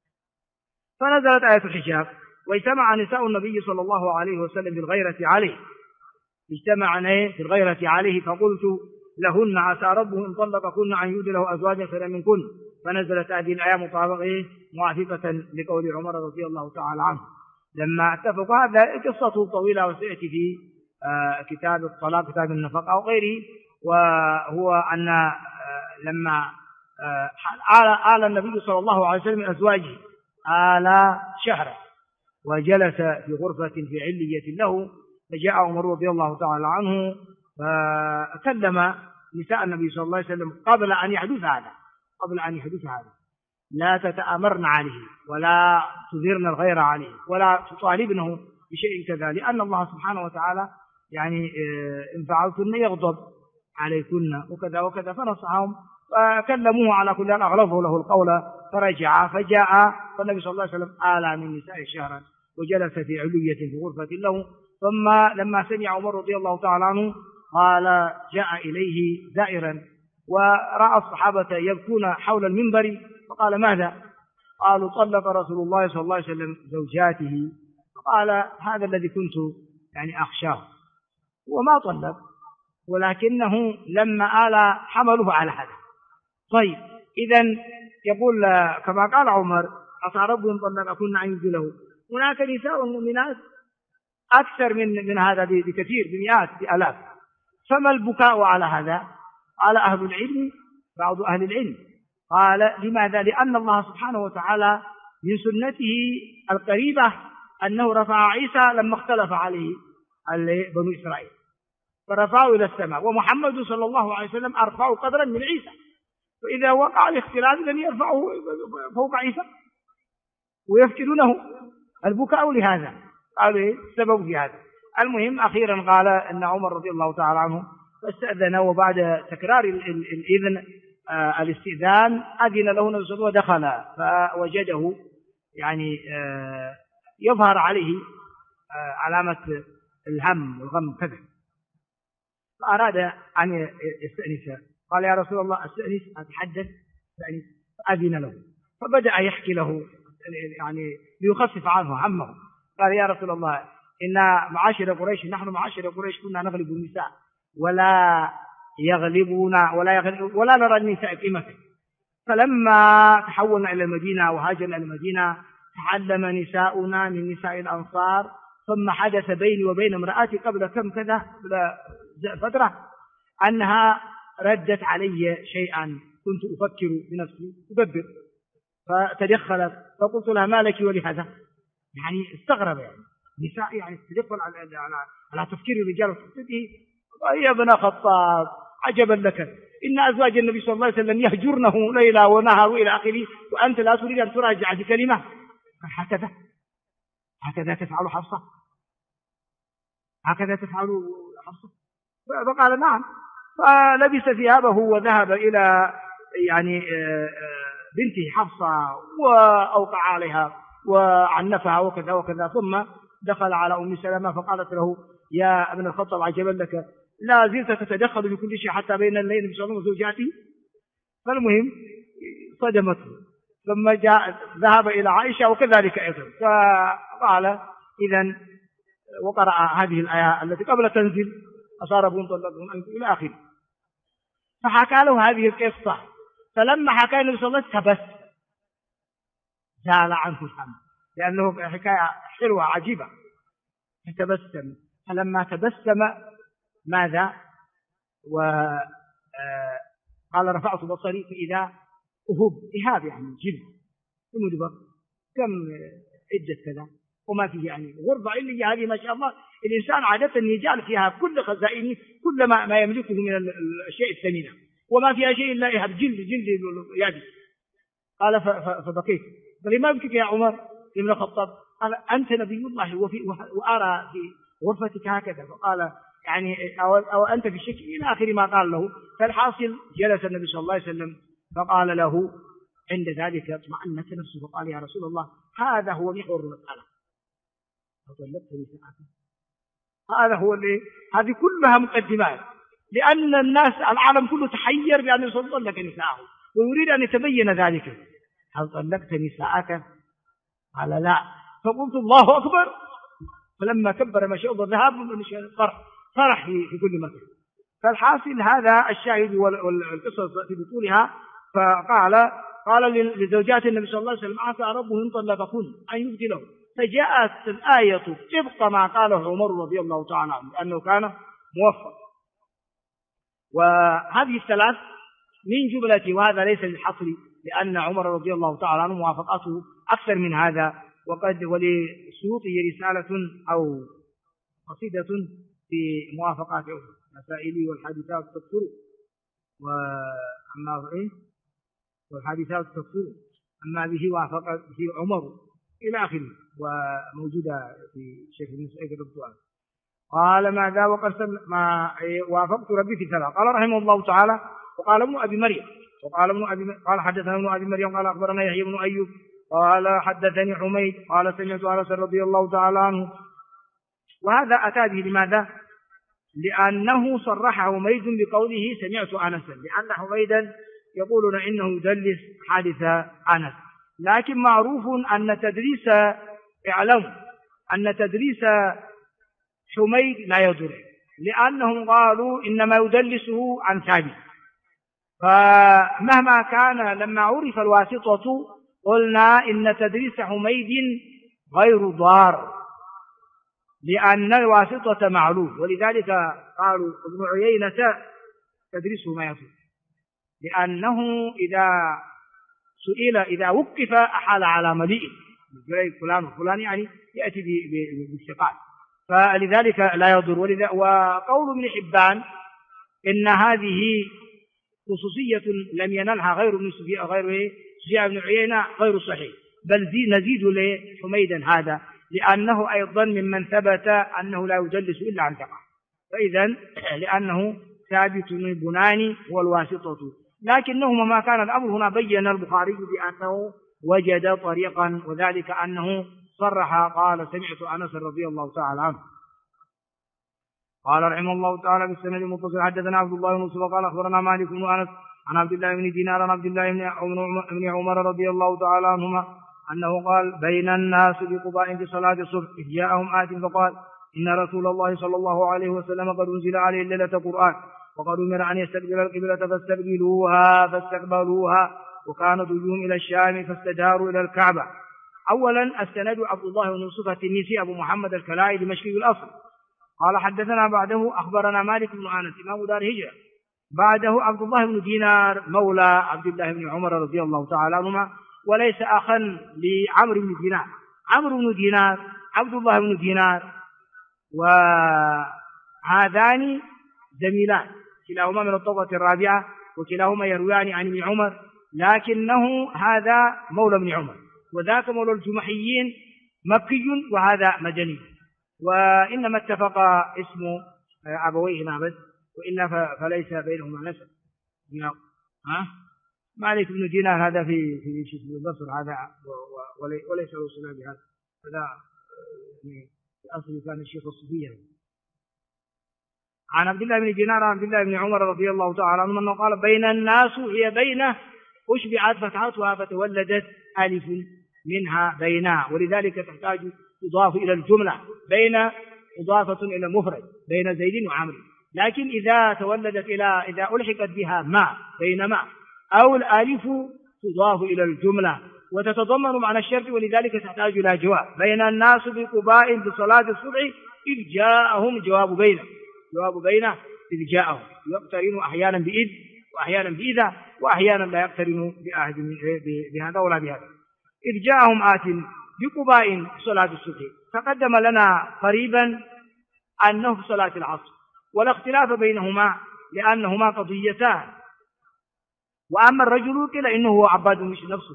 S1: فنزلت آية الحجاب: واجتمع نساء النبي صلى الله عليه وسلم بالغيرة عليه، اجتمعنا في الغيرة عليه، فقلت لهن عسى ربه إن طلقكن أن يبدله أزواجا خيرا منكن، فنزلت هذه الآية موافقة لقول عمر رضي الله تعالى عنه لما اتفقوا. هذا قصته طويلة وسيأتي في كتاب الطلاق، كتاب النفقة أو غيره. وهو أن لما آل النبي صلى الله عليه وسلم من أزواجه آل شهرا وجلس في غرفة في علية له، فجاء عمر رضي الله تعالى عنه فكلم نساء النبي صلى الله عليه وسلم قبل أن يحدث هذا: لا تتأمرن عليه ولا تظهرن الغير عليه ولا تطالبنه بشيء كذا، لأن الله سبحانه وتعالى يعني إن فعلتن يغضب عليكن وكذا وكذا. فنصحهم فكلموه على كل أن أغلظوا له القول، فرجع فجاء، فالنبي صلى الله عليه وسلم آلى من نساء شهرا وجلس في علية في غرفة له. ثم لما سمع عمر رضي الله تعالى عنه قال جاء إليه زائرا ورأى الصحابة يبكون حول المنبر، فقال ماذا؟ قالوا طلق رسول الله صلى الله عليه وسلم زوجاته. فقال هذا الذي كنت يعني أخشاه، وما طلق، ولكنه لما آل حمله على هذا. طيب إذن يقول كما قال عمر عسى ربه إن طلقكن أن يبدله. هناك نساء مؤمنات أكثر من هذا بكثير، بمئات بآلاف. فما البكاء على هذا؟ قال أهل العلم، بعض أهل العلم قال لماذا؟ لأن الله سبحانه وتعالى من سنته القريبة أنه رفع عيسى لما اختلف عليه بنو إسرائيل، فرفعوا إلى السماء، ومحمد صلى الله عليه وسلم أرفع قدرا من عيسى، فإذا وقع الاختلاف لن يرفعه فوق عيسى ويفقدونه. البكاء لهذا، قالوا إيه السبب في هذا؟ المهم أخيرا قال أن عمر رضي الله تعالى عنه فاستأذن، وبعد تكرار الإذن الاستئذان أذن له النبي صلى الله عليه وسلم ودخل، فوجده يعني يظهر عليه علامة الهم والغم كذا، فأراد أن يستأنس. قال يا رسول الله أستأنس، أتحدث، أستأنس. فأذن له، فبدأ يحكي له يعني ليخفف عنه همه. قال يا رسول الله إن معاشر قريش، نحن معاشر قريش كنا نغلب النساء ولا يغلبنا ولا نرى النساء قيمته، فلما تحولنا إلى المدينة وهاجرنا إلى المدينة تعلم نساؤنا من نساء الأنصار، ثم حدث بيني وبين امرأتي قبل كم كذا، قبل فترة، أنها ردت علي شيئا كنت أفكر بنفسي أدبر، فتدخلت، فقلت لها ما لك ولهذا؟ يعني استغرب، يعني نساء يعني تدخل على تفكير الرجال وتفكيره. يا ابن خطاب عجبا لك، إن أزواج النبي صلى الله عليه وسلم يهجرنه ليلا ونهار إلى آخره، وأنت لا تريد أن تراجع بكلمة. هكذا تفعل حفصة، فقال نعم. فلبس ثيابه وذهب إلى يعني بنته حفصة وأوقع عليها وعنفها وكذا وكذا، ثم دخل على أم سلمة فقالت له يا ابن الخطاب عجبا لك، لا زلت تتدخل في كل شيء حتى بين الليل بصالون وزوجاتي. فالمهم صدمته، ثم ذهب إلى عائشة وكذلك أيضا، فقال إذن وقرأ هذه الآية التي قبل تنزل أصاربون طلقون أنتم إلى آخره، فحكى له هذه القصة. فلما حكى النبي صلى الله عليه وسلم تبسم، زال عنه الهم، لأنه حكاية حلوة عجيبة، تبسم. فلما تبسم ماذا؟ وقال رفعت بصري فإذا إهاب يعني جلد المدبر، كم عدة كذا وما فيه يعني غرفة علية هذه ما شاء الله. الإنسان عادة يجعل فيها كل خزائنه، كل ما يملكه من الأشياء الثمينة وما فيها شيء إلا إهب جلد يدي. قال فبكيت. قال ما يبكيك يا عمر بن الخطاب؟ قال أنت نبي الله وأرى في غرفتك هكذا. فقال يعني أو أنت في الشك إلى آخر ما قال له. فالحاصل جلس النبي صلى الله عليه وسلم فقال له عند ذلك اطمأنت نفسه فقال يا رسول الله هذا هو محور المسألة. فطلبتني ساعة. هذا هو هذه كلها مقدمات، لأن الناس العالم كله تحير بأن الرسول طلق نساءه ويريد أن يتبين ذلك. هل طلقت نساءك؟ قال لا. فقلت الله أكبر. فلما كبر ما شاء الله ذهاب فرح في كل مكان. فالحاصل هذا الشاهد والقصص في بطولها. قال لزوجات النبي صلى الله عليه وسلم عسى ربه إن طلقكن أن يبدله. فجاءت الآية طبق ما قاله عمر رضي الله تعالى عنه لأنه كان موفق. وهذه الثلاث من جملة، وهذا ليس للحصر لأن عمر رضي الله تعالى عنه موافقته أكثر من هذا. وللسيوطي رسالة أو قصيدة في موافقات عمر مسائلي والحادثات تكثر والحادثات تكثر أما به وافق به عمر إلى آخره، وموجودة في شيخ المسائل الدكتور. قال ماذا وقد ما وافقت ربي في ثلاث. قال رحمه الله تعالى وقال ابن أبي مريم قال حدثنا ابن أبي مريم قال أخبرنا يحيى بن أيوب قال حدثني حميد قال سمعت أنس رضي الله تعالى عنه. وهذا أتى به لماذا؟ لأنه صرح حميد بقوله سمعت أنسا، لأن حميدا يقولون إنه يدلس حادث أنس. لكن معروف أن تدريس حميد لا يضر، لأنهم قالوا إنما يدلسه عن ثابت. فمهما كان لما عرف الواسطة قلنا إن تدريس حميد غير ضار، لأن الواسطة معلوم. ولذلك قالوا ابن عيينة تدريسه ما يصير، لأنه إذا وقف أحال على مليء فلان وفلان يعني يأتي بالثقات، فلذلك لا يضر. وقول ابن حبان إن هذه خصوصية لم ينلها غير ابن سفيان بن عيينة غير صحيح، بل نزيد لحميدا هذا، لأنه أيضا ممن ثبت أنه لا يجلس إلا عن ثقة، فإذا لأنه ثابت البناني والواسطة. لكنه ما كان الأمر هنا بين البخاري بأنه وجد طريقا، وذلك أنه صرح قال سمعت أنس رضي الله تعالى عنه. قال رحمه الله تعالى بالسند المتصل حدثنا عبد الله بن يوسف قال أخبرنا مالك بن أنس عن عبد الله بن دينار عن عبد الله بن عمر رضي الله تعالى عنهما أنه قال بين الناس بقباء في صلاة الصبح إذ جاءهم آت فقال إن رسول الله صلى الله عليه وسلم قد أنزل عليه ليلة قرآن وقد أمر أن يستقبل القبلة فاستقبلوها وكانت وجوههم إلى الشام فاستداروا إلى الكعبة. أولا السند عبد الله بن يوسف التنيسي أبو محمد الكلائي دمشقي الأصل قال حدثنا بعده أخبرنا مالك بن أنس إمام دار هجرة، بعده عبد الله بن دينار مولى عبد الله بن عمر رضي الله تعالى عنهما وليس أخا لعمرو بن دينار. عمرو بن دينار عبد الله بن دينار وهذان زميلان كلاهما من الطبقة الرابعة وكلاهما يرويان عن ابن عمر، لكنه هذا مولى ابن عمر وذاك مولى الجمحيين مكي وهذا مدني، وإنما اتفق اسم أبويهما بس، وإلا فليس بينهما نسب. مالك بن دينار هذا في البصر هذا وليس له صلة بهذا، هذا يعني أصله كان الشيخ الصوفية. عن عبد الله بن دينار عن عبد الله بن عمر رضي الله تعالى عنه أنه قال بين الناس هي بينه أشبعت فتحتها فتولدت ألف منها بينا، ولذلك تحتاج تضاف إلى الجملة بين مضافة إلى المفرد بين زيد وعمر، لكن إذا تولدت إذا ألحقت بها ما بينما أو الألف تضاف إلى الجملة وتتضمن معنى الشرط، ولذلك تحتاج إلى جواب. بين الناس بقباء بصلاة الصبح إذ جاءهم جواب بينه إذ جاءهم يقترن أحيانا بإذ وأحيانا بإذا وأحيانا لا يقترن بهذا ولا بهذا. إذ جاءهم آت بقباء صلاة الصبح تقدم لنا قريبا أنه في صلاة العصر، ولا اختلاف بينهما لأنهما قضيتان، وأما الرجل قيل إنه هو عباد مش نفسه،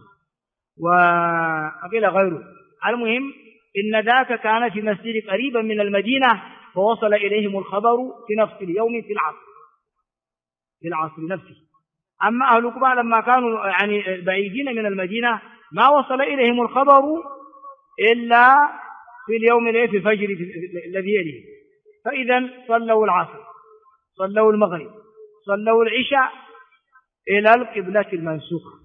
S1: وقيل غيره. المهم إن ذاك كان في مسجد قريبا من المدينة، فوصل إليهم الخبر في نفس اليوم في العصر نفسه. أما أهل قباء لما كانوا يعني بعيدين من المدينة ما وصل إليهم الخبر إلا في اليوم في الفجر الذي يليه. فإذا صلوا العصر، صلوا المغرب، صلوا العشاء إلى القبلة المنسوخة،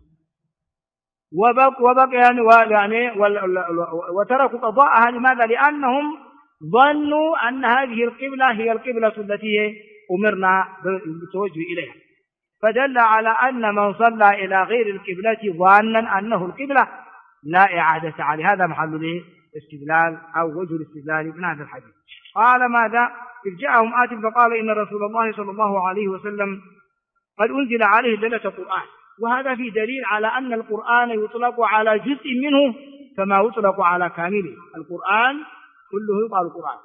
S1: وتركوا قضاءها. لماذا؟ لأنهم ظنوا أن هذه القبلة هي القبلة التي أمرنا بالتوجه إليها، فدل على أن من صلى إلى غير القبلة ظانا أنه القبلة لا إعادة عليه. هذا محل الاستدلال أو وجه الاستدلال من هذا الحديث. قال ماذا؟ إذ جاءهم آت فقال إن رسول الله صلى الله عليه وسلم قد أنزل عليه ليلة القرآن. وهذا في دليل على أن القرآن يطلق على جزء منه كما يطلق على كامله. القرآن كله يقال القرآن،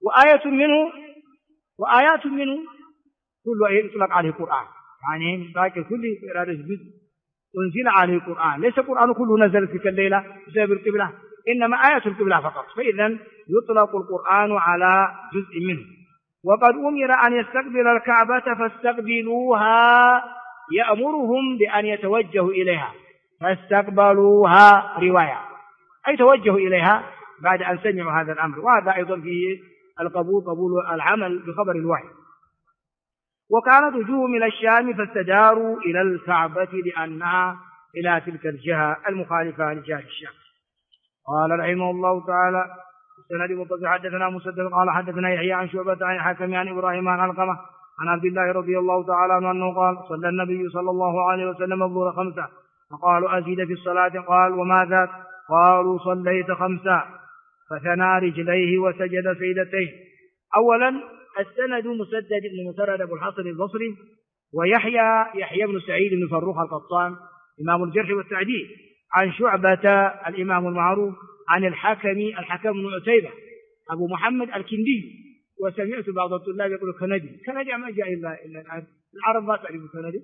S1: وآيات منه كله يطلق عليه القرآن، يعني من ذلك كل إرادة جزء أنزل عليه القرآن. ليس القرآن كله نزل في الليلة بسبب القبلة، إنما آيات القبلة فقط. فإذا يطلق القرآن على جزء منه. وقد أمر أن يستقبل الكعبة فاستقبلوها، يأمرهم بأن يتوجهوا إليها، فاستقبلوها رواية أي توجهوا إليها بعد أن سمعوا هذا الأمر. وهذا أيضا فيه قبول العمل بخبر الوحي. وكانت وجوههم إلى الشام فاستداروا إلى الكعبة لأنها إلى تلك الجهة المخالفة لجهة الشام. قال رحمه الله تعالى السند متصل حدثنا مسدد قال حدثنا يحيى عن شعبة عن الحكم عن إبراهيم عن علقمة عن عبد الله رضي الله تعالى عنه أنه قال صلى النبي صلى الله عليه وسلم الظهر 5 فقالوا أزيد في الصلاة قال وما ذاك؟ قالوا صليت 5 فثنى رجليه وسجد سجدتين. أولا السند مسدد بن مسرد أبو الحسن البصري، ويحيى بن سعيد بن فروخ القطان إمام الجرح والتعديل، عن شعبة الإمام المعروف، عن الحكم بن عتيبة أبو محمد الكندي. وسمعت بعض الطلاب يقول كندي ما جاء إلا الآن، العرب ما تعرف كندي.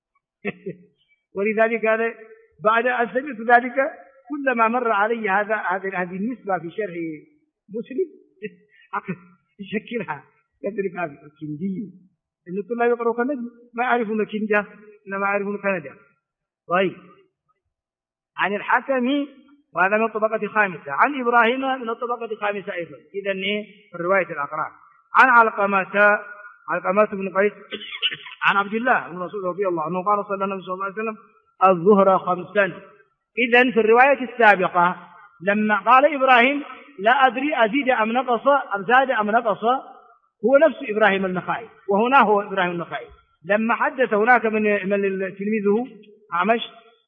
S1: ولذلك هذا بعد أن سمعت ذلك كلما مر علي هذه النسبة في شرح مسلم يشكلها يدرك هذا الكندي، إن الطلاب يقولوا كندي ما يعرفون كندا إنما يعرفون كندا. طيب عن الحكم وهذا من الطبقة الخامسة، عن إبراهيم من الطبقة الخامسة أيضا. إذن في الرواية الأقران. عن علقمة بن قيس عن عبد الله بن مسعود رضي الله عنه قال صلى النبي صلى الله عليه وسلم الظهر 5. إذن في الرواية السابقة لما قال إبراهيم لا أدري أزيد أم نقص أم زاد أم نقص، هو نفس إبراهيم النخعي، وهنا هو إبراهيم النخعي. لما حدث هناك من تلميذه أعمش،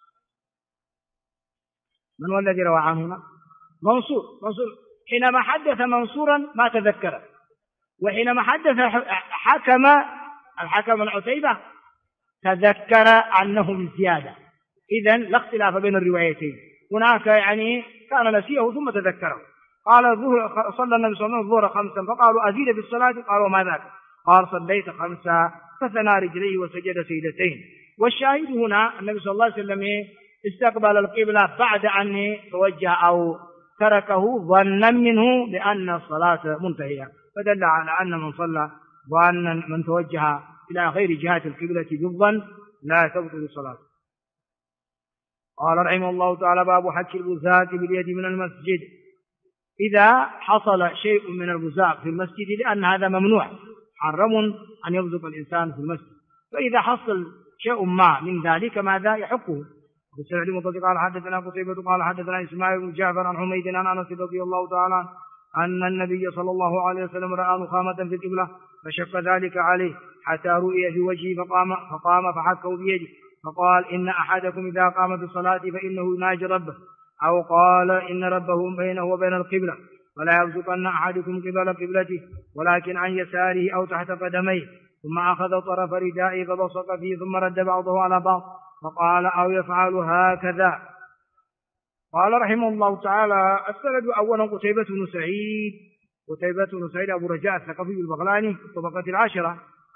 S1: من هو الذي روى عنه هنا؟ منصور. حينما حدث منصورا ما تذكر، وحينما حدث الحكم العتيبة تذكر أنه زيادة. إذن لا اختلاف بين الروايتين، هناك يعني كان نسيه ثم تذكره. قال صلى النبي صلى الله عليه وسلم الظهر 5 فقالوا أزيد في الصلاة قال وما ذاك؟ قال صليت 5 فثنى رجليه وسجد سجدتين. والشاهد هنا النبي صلى الله عليه وسلم استقبل القبلة بعد أن توجه أو تركه ظنا منه بأن الصلاة منتهية، فدل على أن من صلى ظنا من توجه إلى غير جهة القبلة بالظن لا تبطل الصلاة. قال رحمه الله تعالى باب حك البزاق باليد من المسجد. إذا حصل شيء من البزاق في المسجد، لأن هذا ممنوع محرم أن يبزق الإنسان في المسجد، فإذا حصل شيء ما من ذلك ماذا يحكه؟ بالسند المتصل قال حدثنا قتيبة قال حدثنا إسماعيل بن جعفر عن حميد عن أنس رضي الله تعالى أن النبي صلى الله عليه وسلم رأى نخامة في القبلة فشق ذلك عليه حتى رؤي في وجهه فقام فحكه بيده فقال إن أحدكم إذا قام في الصلاة فإنه يناجي ربه، أو قال إن ربه بينه وبين القبلة ولا يبزقن أحدكم قبل قبلته ولكن عن يساره أو تحت قدميه، ثم أخذ طرف ردائه فبصق فيه ثم رد بعضه على بعض فقال أو يفعل هكذا. قال رحمه الله تعالى السند أولا قتيبة بن سعيد أبو رجاء الثقفي البغلاني في الطبقة 10،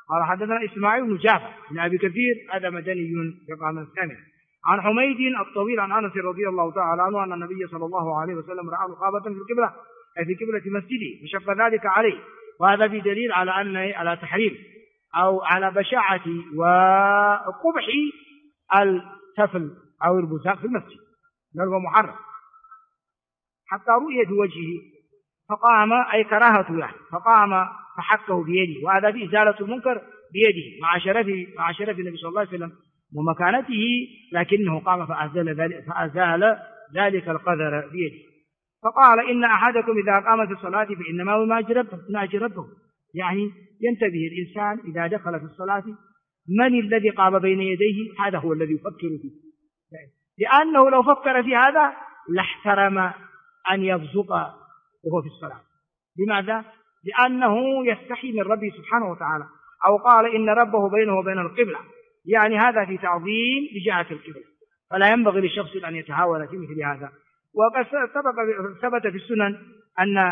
S1: قال حدثنا إسماعيل بن جعفر بن أبي كثير هذا مدني يقع من الثاني عن حميد الطويل عن أنس رضي الله تعالى عنه أن النبي صلى الله عليه وسلم رأى رقابة في القبلة أي في قبلة مسجده فشق ذلك عليه، وهذا في دليل على أن على تحريم أو على بشاعة وقبح التفل أو البزاق في المسجد، بل هو محرم حتى رؤية وجهه فقام أي كراهة يعني فقام فحكه بيده، وهذا في إزالة المنكر بيده مع شرف النبي صلى الله عليه وسلم ومكانته، لكنه قام فأزال ذلك القذر بيده. فقال إن أحدكم إذا قام في الصلاة فإنما يناجي ربه، يعني ينتبه الإنسان إذا دخل في الصلاة من الذي قام بين يديه، هذا هو الذي يفكر فيه، لأنه لو فكر في هذا لاحترم أن يبزق وهو في الصلاة. لماذا؟ لأنه يستحي من ربه سبحانه وتعالى، أو قال إن ربه بينه وبين القبلة، يعني هذا في تعظيم لجهة القبلة، فلا ينبغي للشخص أن يتهاون في مثل هذا. وقد ثبت في السنن أن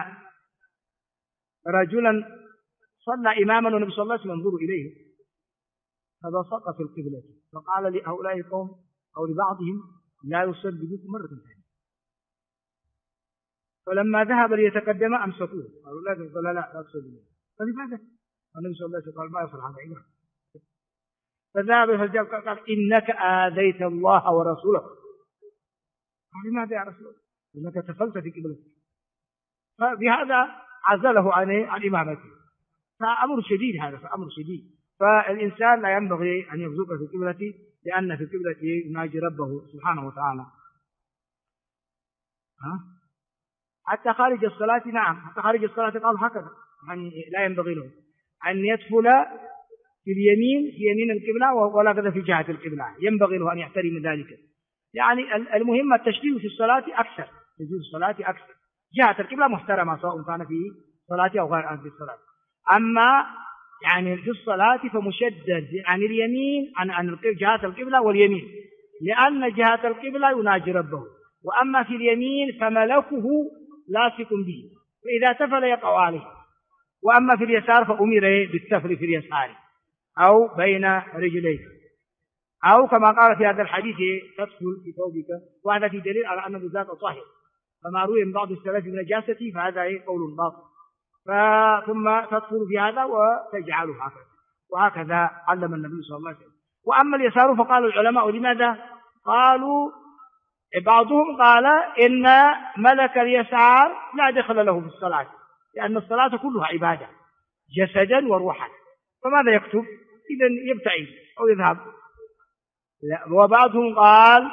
S1: رجلا صلى إماما والنبي صلى الله عليه وسلم ينظر إليه فبصق في القبلة، فقال لهؤلاء القوم أو لبعضهم لا يصلي بكم مرة ثانية، فلما ذهب ليتقدم أمسكوه قالوا لا تصلي. فلماذا؟ النبي صلى الله عليه وسلم قال ما يصلح هذا إمام. فذهب فجاء قال إنك آذيت الله ورسوله. قال لماذا يا رسول الله؟ إنك تفلت في قبلتك. فبهذا عزله عن إمامته. فأمر شديد هذا، فأمر شديد. فالإنسان لا ينبغي أن يبزق في قبلته، لأن في قبلته يناجي ربه سبحانه وتعالى. حتى خارج الصلاة، نعم، حتى خارج الصلاة قال هكذا، يعني لا ينبغي له أن يدخل في اليمين في يمين القبلة ولا كذا في جهة القبلة، ينبغي له أن يحترم ذلك. يعني المهم التشديد في الصلاة أكثر، تشديد الصلاة أكثر، جهة القبلة محترمة سواء كان في صلاة أو غير في الصلاة. أما يعني في الصلاة فمشدد عن اليمين عن جهة القبلة واليمين، لأن جهة القبلة يناجي ربه، وأما في اليمين فملكه لاصق به، فإذا تفل يقع عليه. وأما في اليسار فأمر بالتفل في اليسار أو بين رجليه، أو كما قال في هذا الحديث تدخل في ثوبك، وهذا في دليل على أن ذاك طاهر، فما روي من بعض السلف من نجاسته فهذا قول باطل. ثم تدخل في هذا وتجعله هكذا، وهكذا علم النبي صلى الله عليه وسلم. وأما اليسار فقال العلماء لماذا؟ قالوا بعضهم قال إن ملك اليسار لا دخل له في الصلاة، لأن الصلاة كلها عبادة جسدا وروحا، فماذا يكتب؟ إذن يبتعد أو يذهب. وبعضهم قال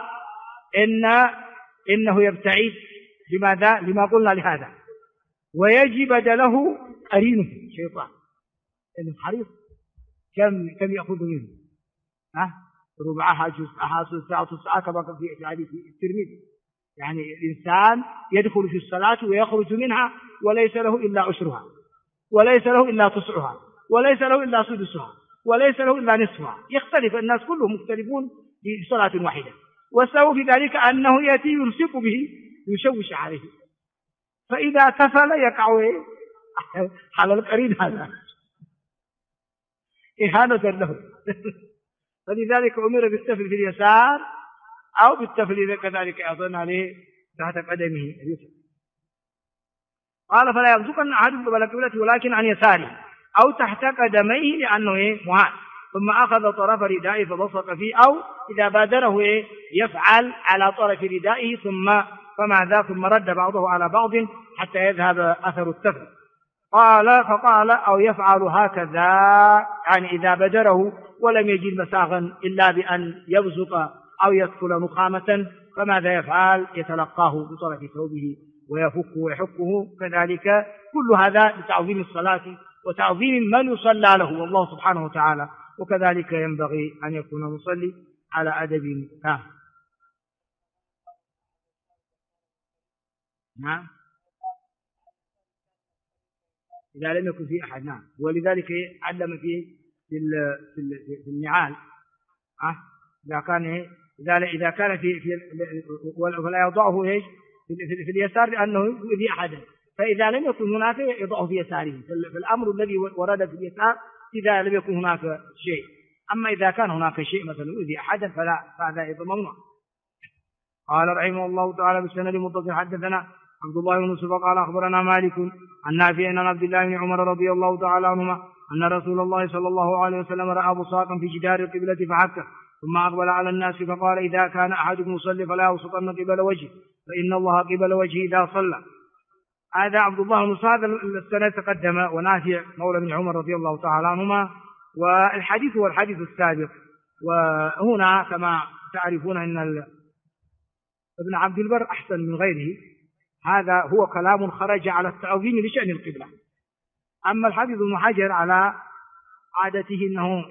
S1: إنه يبتعد. لماذا؟ لما قلنا لهذا. ويجب بدله قرينه شيطان، إنه حريص كم يأخذ منه؟ ربعها جزءها ساعة كما في حديث الترمذي. يعني الإنسان يدخل في الصلاة ويخرج منها وليس له إلا عشرها، وليس له إلا تسعها، وليس له إلا سدسها، وليس له إلا نصفها. يختلف، الناس كلهم مختلفون في صلاة واحدة، والسبب في ذلك أنه يأتي يلصق به يشوش عليه، فإذا تفل يقع على القرين هذا إهانة له. فلذلك أمر بالتفل في اليسار أو بالتفل كذلك أظن عليه تحت قدمه اليسرى. قال فلا يبزقن أحدكم قبل قبلته ولكن عن يساره أو تحت قدميه لأنه مهان. ثم أخذ طرف ردائه فبصق فيه، أو إذا بادره يفعل على طرف ردائه ثم رد بعضه على بعض حتى يذهب أثر التفل. فقال أو يفعل هكذا، يعني إذا بدره ولم يجد مساغا إلا بأن يبزق أو يدخل نخامة، فماذا يفعل؟ يتلقاه بطرف ثوبه ويفكه ويحكه. كذلك كل هذا لتعظيم الصلاة وتعظيم من يصلى له والله سبحانه وتعالى، وكذلك ينبغي أن يكون المصلي على أدب تام. نعم، إذا لم يكن في أحد. نعم، ولذلك علم في النعال إذا كان في ولا يضعه في اليسار لأنه يؤذي أحدا، فإذا لم يكن هناك يضعه في يساره. فالأمر الذي ورد في اليسار إذا لم يكن هناك شيء. أما إذا كان هناك شيء مثلا يؤذي أحدا فهذا أيضا ممنوع. قال رحمه الله تعالى بالسند المتصل حدثنا عبد الله بن يوسف قال أخبرنا مالك عن نافع عن عبد الله بن عمر رضي الله تعالى عنهما أن رسول الله صلى الله عليه وسلم رأى بصاقا في جدار القبلة فحكه ثم أقبل على الناس فقال إذا كان أحدكم يصلي فلا يبصقن قبل وجهه فإن الله قبل وجهه إذا صلى. هذا عبد الله بن يوسف هذا السند تقدم، ونافع مولى بن عمر رضي الله تعالى عنهما، والحديث هو الحديث السابق. وهنا كما تعرفون أن ابن عبد البر أحسن من غيره، هذا هو كلام خرج على التعظيم لشأن القبلة. أما الحافظ ابن حجر على عادته أنه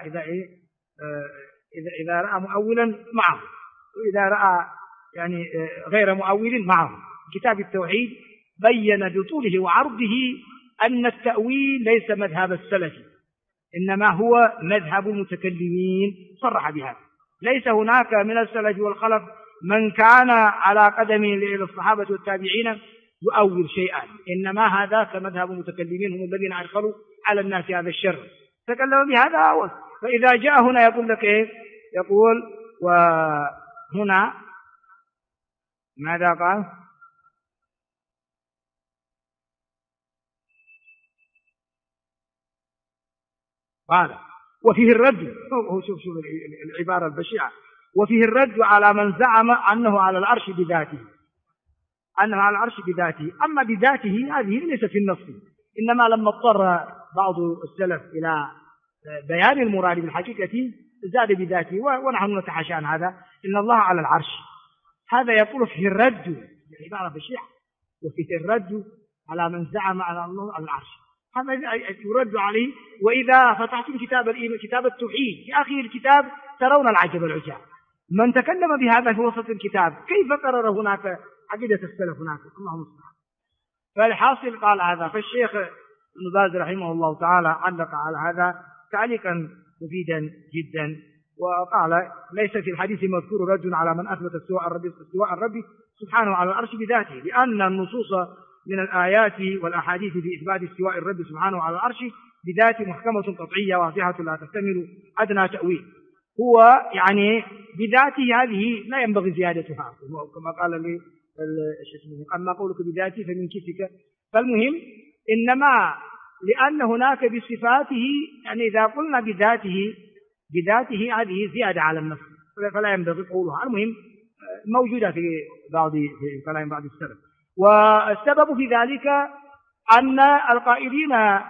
S1: إذا رأى مؤولا معه، وإذا رأى يعني غير مؤول معه. كتاب التوحيد بين بطوله وعرضه أن التأويل ليس مذهب السلف، إنما هو مذهب المتكلمين، صرح بهذا. ليس هناك من السلف والخلف من كان على قدم الصحابة والتابعين يؤول شيئا، إنما هذا كمذهب المتكلمين، هم الذين أدخلوا على الناس هذا الشر، تكلم بهذا أول. فإذا جاء هنا يقول لك إيه؟ يقول وهنا ماذا قال؟ قال وفيه الرد، شوف العبارة البشعة، وفيه الرد على من زعم أنه على العرش بذاته، أنه على العرش بذاته. أما بذاته هذه ليست في النص، إنما لما اضطر بعض السلف إلى بيان المراد بالحقيقة زاد بذاته، ونحن نتحاشى عن هذا. إن الله على العرش، هذا يقول فيه الرد، عبارة بشعة، وفيه الرد على من زعم على الله على العرش، هذا يرد عليه. وإذا فتحتم كتاب التوحيد في آخر الكتاب ترون العجب العجاب، من تكلم بهذا في وسط الكتاب كيف قرر هناك عقيدة السلف هناك؟ اللهم المستعان. فالحاصل قال هذا. فالشيخ ابن باز رحمه الله تعالى علق على هذا تعليقا مفيدا جدا، وقال ليس في الحديث مذكور رد على من أثبت استواء الرب سبحانه على العرش بذاته، لأن النصوص من الآيات والأحاديث في إثبات استواء الرب سبحانه على العرش بذاته محكمة قطعية واضحة لا تحتمل أدنى تأويل. هو يعني بذاته هذه لا ينبغي زيادتها، كما قال لي أما قولك بذاته فمن كيفك. فالمهم إنما لأن هناك بصفاته، يعني إذا قلنا بذاته هذه زيادة على النص، فلا ينبغي قولها. المهم موجودة في كلام بعض السلف. والسبب في ذلك أن القائلين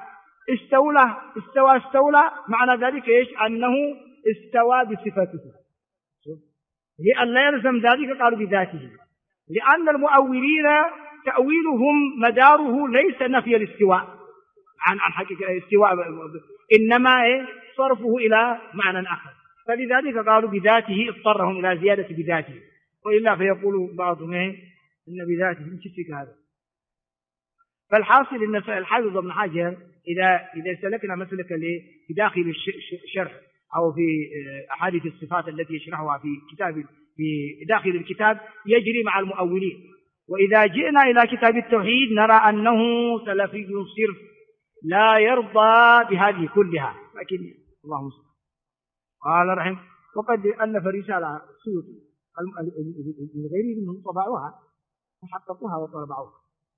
S1: استولى معنى ذلك إيش؟ أنه استوى بصفته، لأن لا يلزم ذلك قالوا بذاته، لأن المؤولين تأويلهم مداره ليس نفي الاستواء عن حقيقة الاستواء، إنما صرفه إلى معنى آخر. فلذلك قالوا بذاته، اضطرهم إلى زيادة بذاته، وإلا فيقول بعضهم إن بذاته من شفك هذا. فالحاصل أن الحافظ ابن حجر إذا سلكنا مسلك في داخل الشرح أو في أحاديث الصفات التي يشرحها في داخل الكتاب يجري مع المؤولين. وإذا جئنا إلى كتاب التوحيد نرى أنه سلفي صرف لا يرضى بهذه كلها، لكن اللهم صل. قال رحمه وقد ألف رسالة سيوطي الغير منهم طبعوها وحققوها وطبعوها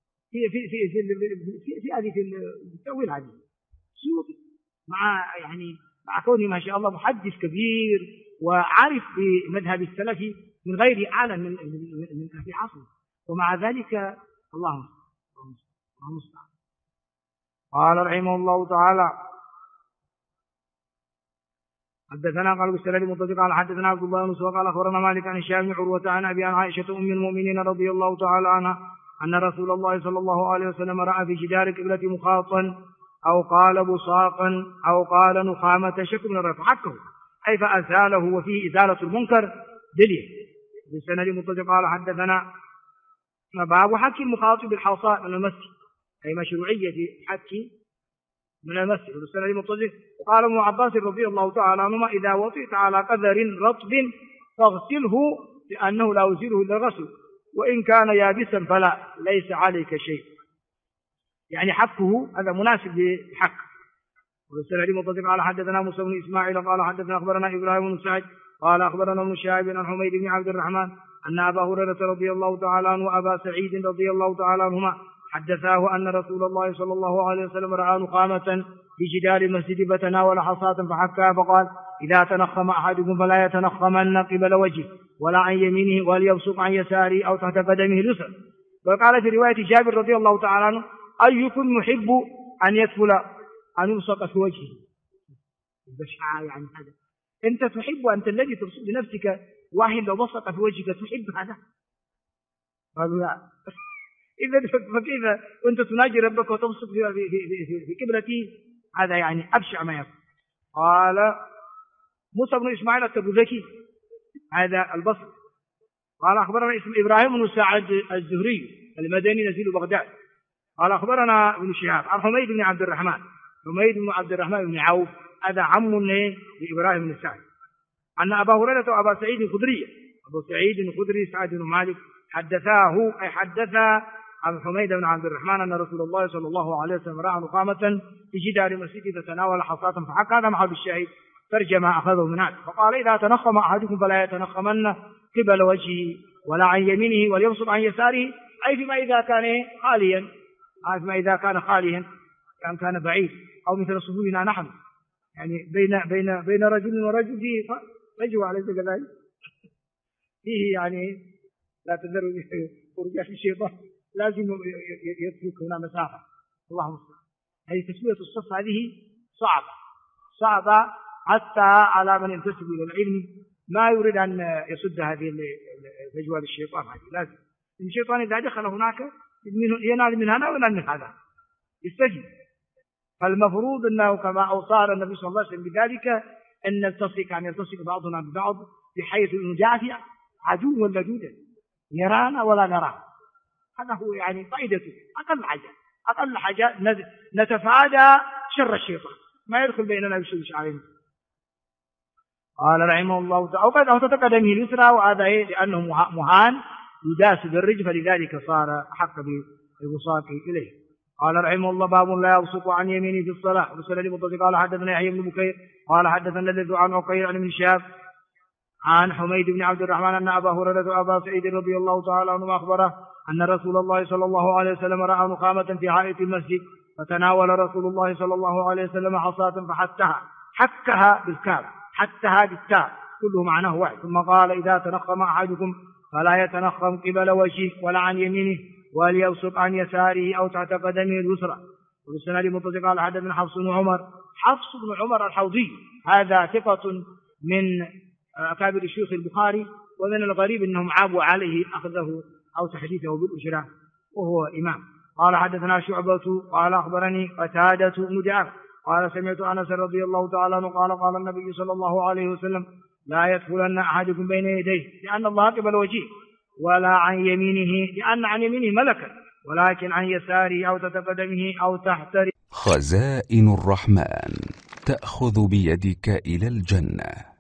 S1: في هذه التأويل هذه سيوطي، مع كونه ما شاء الله محدث كبير وعارف بمذهب السلف من غير أعلم من أهل عصره، ومع ذلك اللهم المستعان. قال رحمه الله تعالى حدثنا قال بالسند المتصل قال حدثنا عبد الله بن مسعود قال أخبرنا مالك عن هشام بن عروة عن أبي عن عائشة أم المؤمنين رضي الله تعالى عنها أن رسول الله صلى الله عليه وسلم رأى في جدار القبلة مخاطا أو قال بصاقا أو قال نخامة شك من الرفع حقه، أي فأزاله، وفيه إزالة المنكر دليل. بالسند المتصل قال حدثنا باب حك المخاطب بالحصاء من المسجد، أي مشروعية حك من المسجد. بالسند المتصل قال ابن عباس رضي الله تعالى عنهما إذا وطئت على قدر رطب فاغسله لأنه لا يزيله إلا الغسل، وإن كان يابسا فلا ليس عليك شيء. يعني حكه هذا مناسب للحك، وبالسند متصل قال حدثنا موسى بن إسماعيل قال حدثنا أخبرنا إبراهيم بن سعد قال أخبرنا ابن شهاب عن حميد بن عبد الرحمن أن أبا هريرة رضي الله تعالى عنه وأبا سعيد رضي الله تعالى عنهما حدثاه أن رسول الله صلى الله عليه وسلم رأى نخامة بجدار المسجد فتناول حصاة فحكاها فقال إذا تنخم أحدكم فلا يتنخمن قبل وجهه ولا عن يمينه وليبصق عن يساره أو تحت قدمه اليسرى. وقال في رواية جابر رضي الله تعالى عنه أيكم محب أن يدخل أن يبصق في وجهه. بشعة يعني هذا أنت تحب أنت الذي تبصق لنفسك واحد لو بصق في وجهك تحب هذا؟ قالوا لا. إذا فكيف وأنت تناجي ربك وتبصق في قبلتي؟ هذا يعني أبشع ما يكون. قال موسى بن إسماعيل التبوذكي هذا البصر قال أخبرنا اسم إبراهيم بن سعد الزهري المدني نزيل بغداد قال أخبرنا ابن شهاب عن حميد بن عبد الرحمن بن عبد الرحمن بن عوف هذا عم لإبراهيم بن سعد أن أبا هريرة وأبا سعيد الخدري أبو سعيد الخدري سعد بن مالك حدثاه أي حدث عن حميد بن عبد الرحمن أن رسول الله صلى الله عليه وسلم رأى نخامة في جدار مسجد فتناول حصاة فحكى هذا محل الشاهد ترجمة أخذه من هذا فقال إذا تنخم أحدكم فلا يتنخمن قبل وجهه ولا عن يمينه وليبصق عن يساره أي فيما إذا كان خاليا فيما إذا كان خاليا كان بعيد أو مثل صفوفنا نحن يعني بين رجل ورجل فيه رجوع على ذلك فيه يعني لا تذروا فرجات الشيطان لازم يترك هنا مسافة الله مستعان. هذه تسوية الصف هذه صعبة حتى على من ينتسب إلى العلم ما يريد أن يسد هذه الفجوة الشيطان هذه لازم الشيطان إذا دخل هناك ينال من هذا وينال من هذا يستجيب. فالمفروض أنه كما أوصى النبي صلى الله عليه وسلم بذلك أن يلتصق بعضنا ببعض بحيث ندافع عدوا لدودا يرانا ولا نراه. هذا هو يعني قاعدته أقل حاجة نتفادى شر الشيطان ما يدخل بيننا بشوش علينا. قال رحمه الله تعالى أو تتقدمه اليسرى وهذا لأنه مهان يداس بالرجل فلذلك صار أحق بالبصاق إليه. قال رحمه الله باب لا يبصق عن يمينه في الصلاة. وبسند متصل قال حدثنا يحيى بن بكير قال حدثنا الذي عن عقيل عن ابن شهاب عن حميد بن عبد الرحمن أن أبا هريرة وأبا سعيد رضي الله تعالى عنهما أخبره أن رسول الله صلى الله عليه وسلم رأى نخامة في حائط المسجد فتناول رسول الله صلى الله عليه وسلم حصاة حكها بالكاف حتها بالتاء كله معناه واحد ثم قال إذا تنخم أحدكم فلا يتنخم قبل وجهه ولا عن يمينه وليبصق عن يساره أو تحت قدمه اليسرى. وبالسند متصل قال حدثنا حفص بن عمر الحوضي هذا ثقة من أكابر شيوخ البخاري ومن الغريب أنهم عابوا عليه أخذه أو تحديثه بالأجرة وهو إمام. قال حدثنا شعبة قال أخبرني قتادة بن دعامة قال سمعت أنس رضي الله تعالى عنه قال النبي صلى الله عليه وسلم لا يدخلن أحدكم بين يديه لأن الله قبل وجهه ولا عن يمينه لأن عن يمينه ملكا ولكن عن يساره أو تقدمه أو تحت.
S2: خزائن الرحمن تأخذ بيدك إلى الجنة.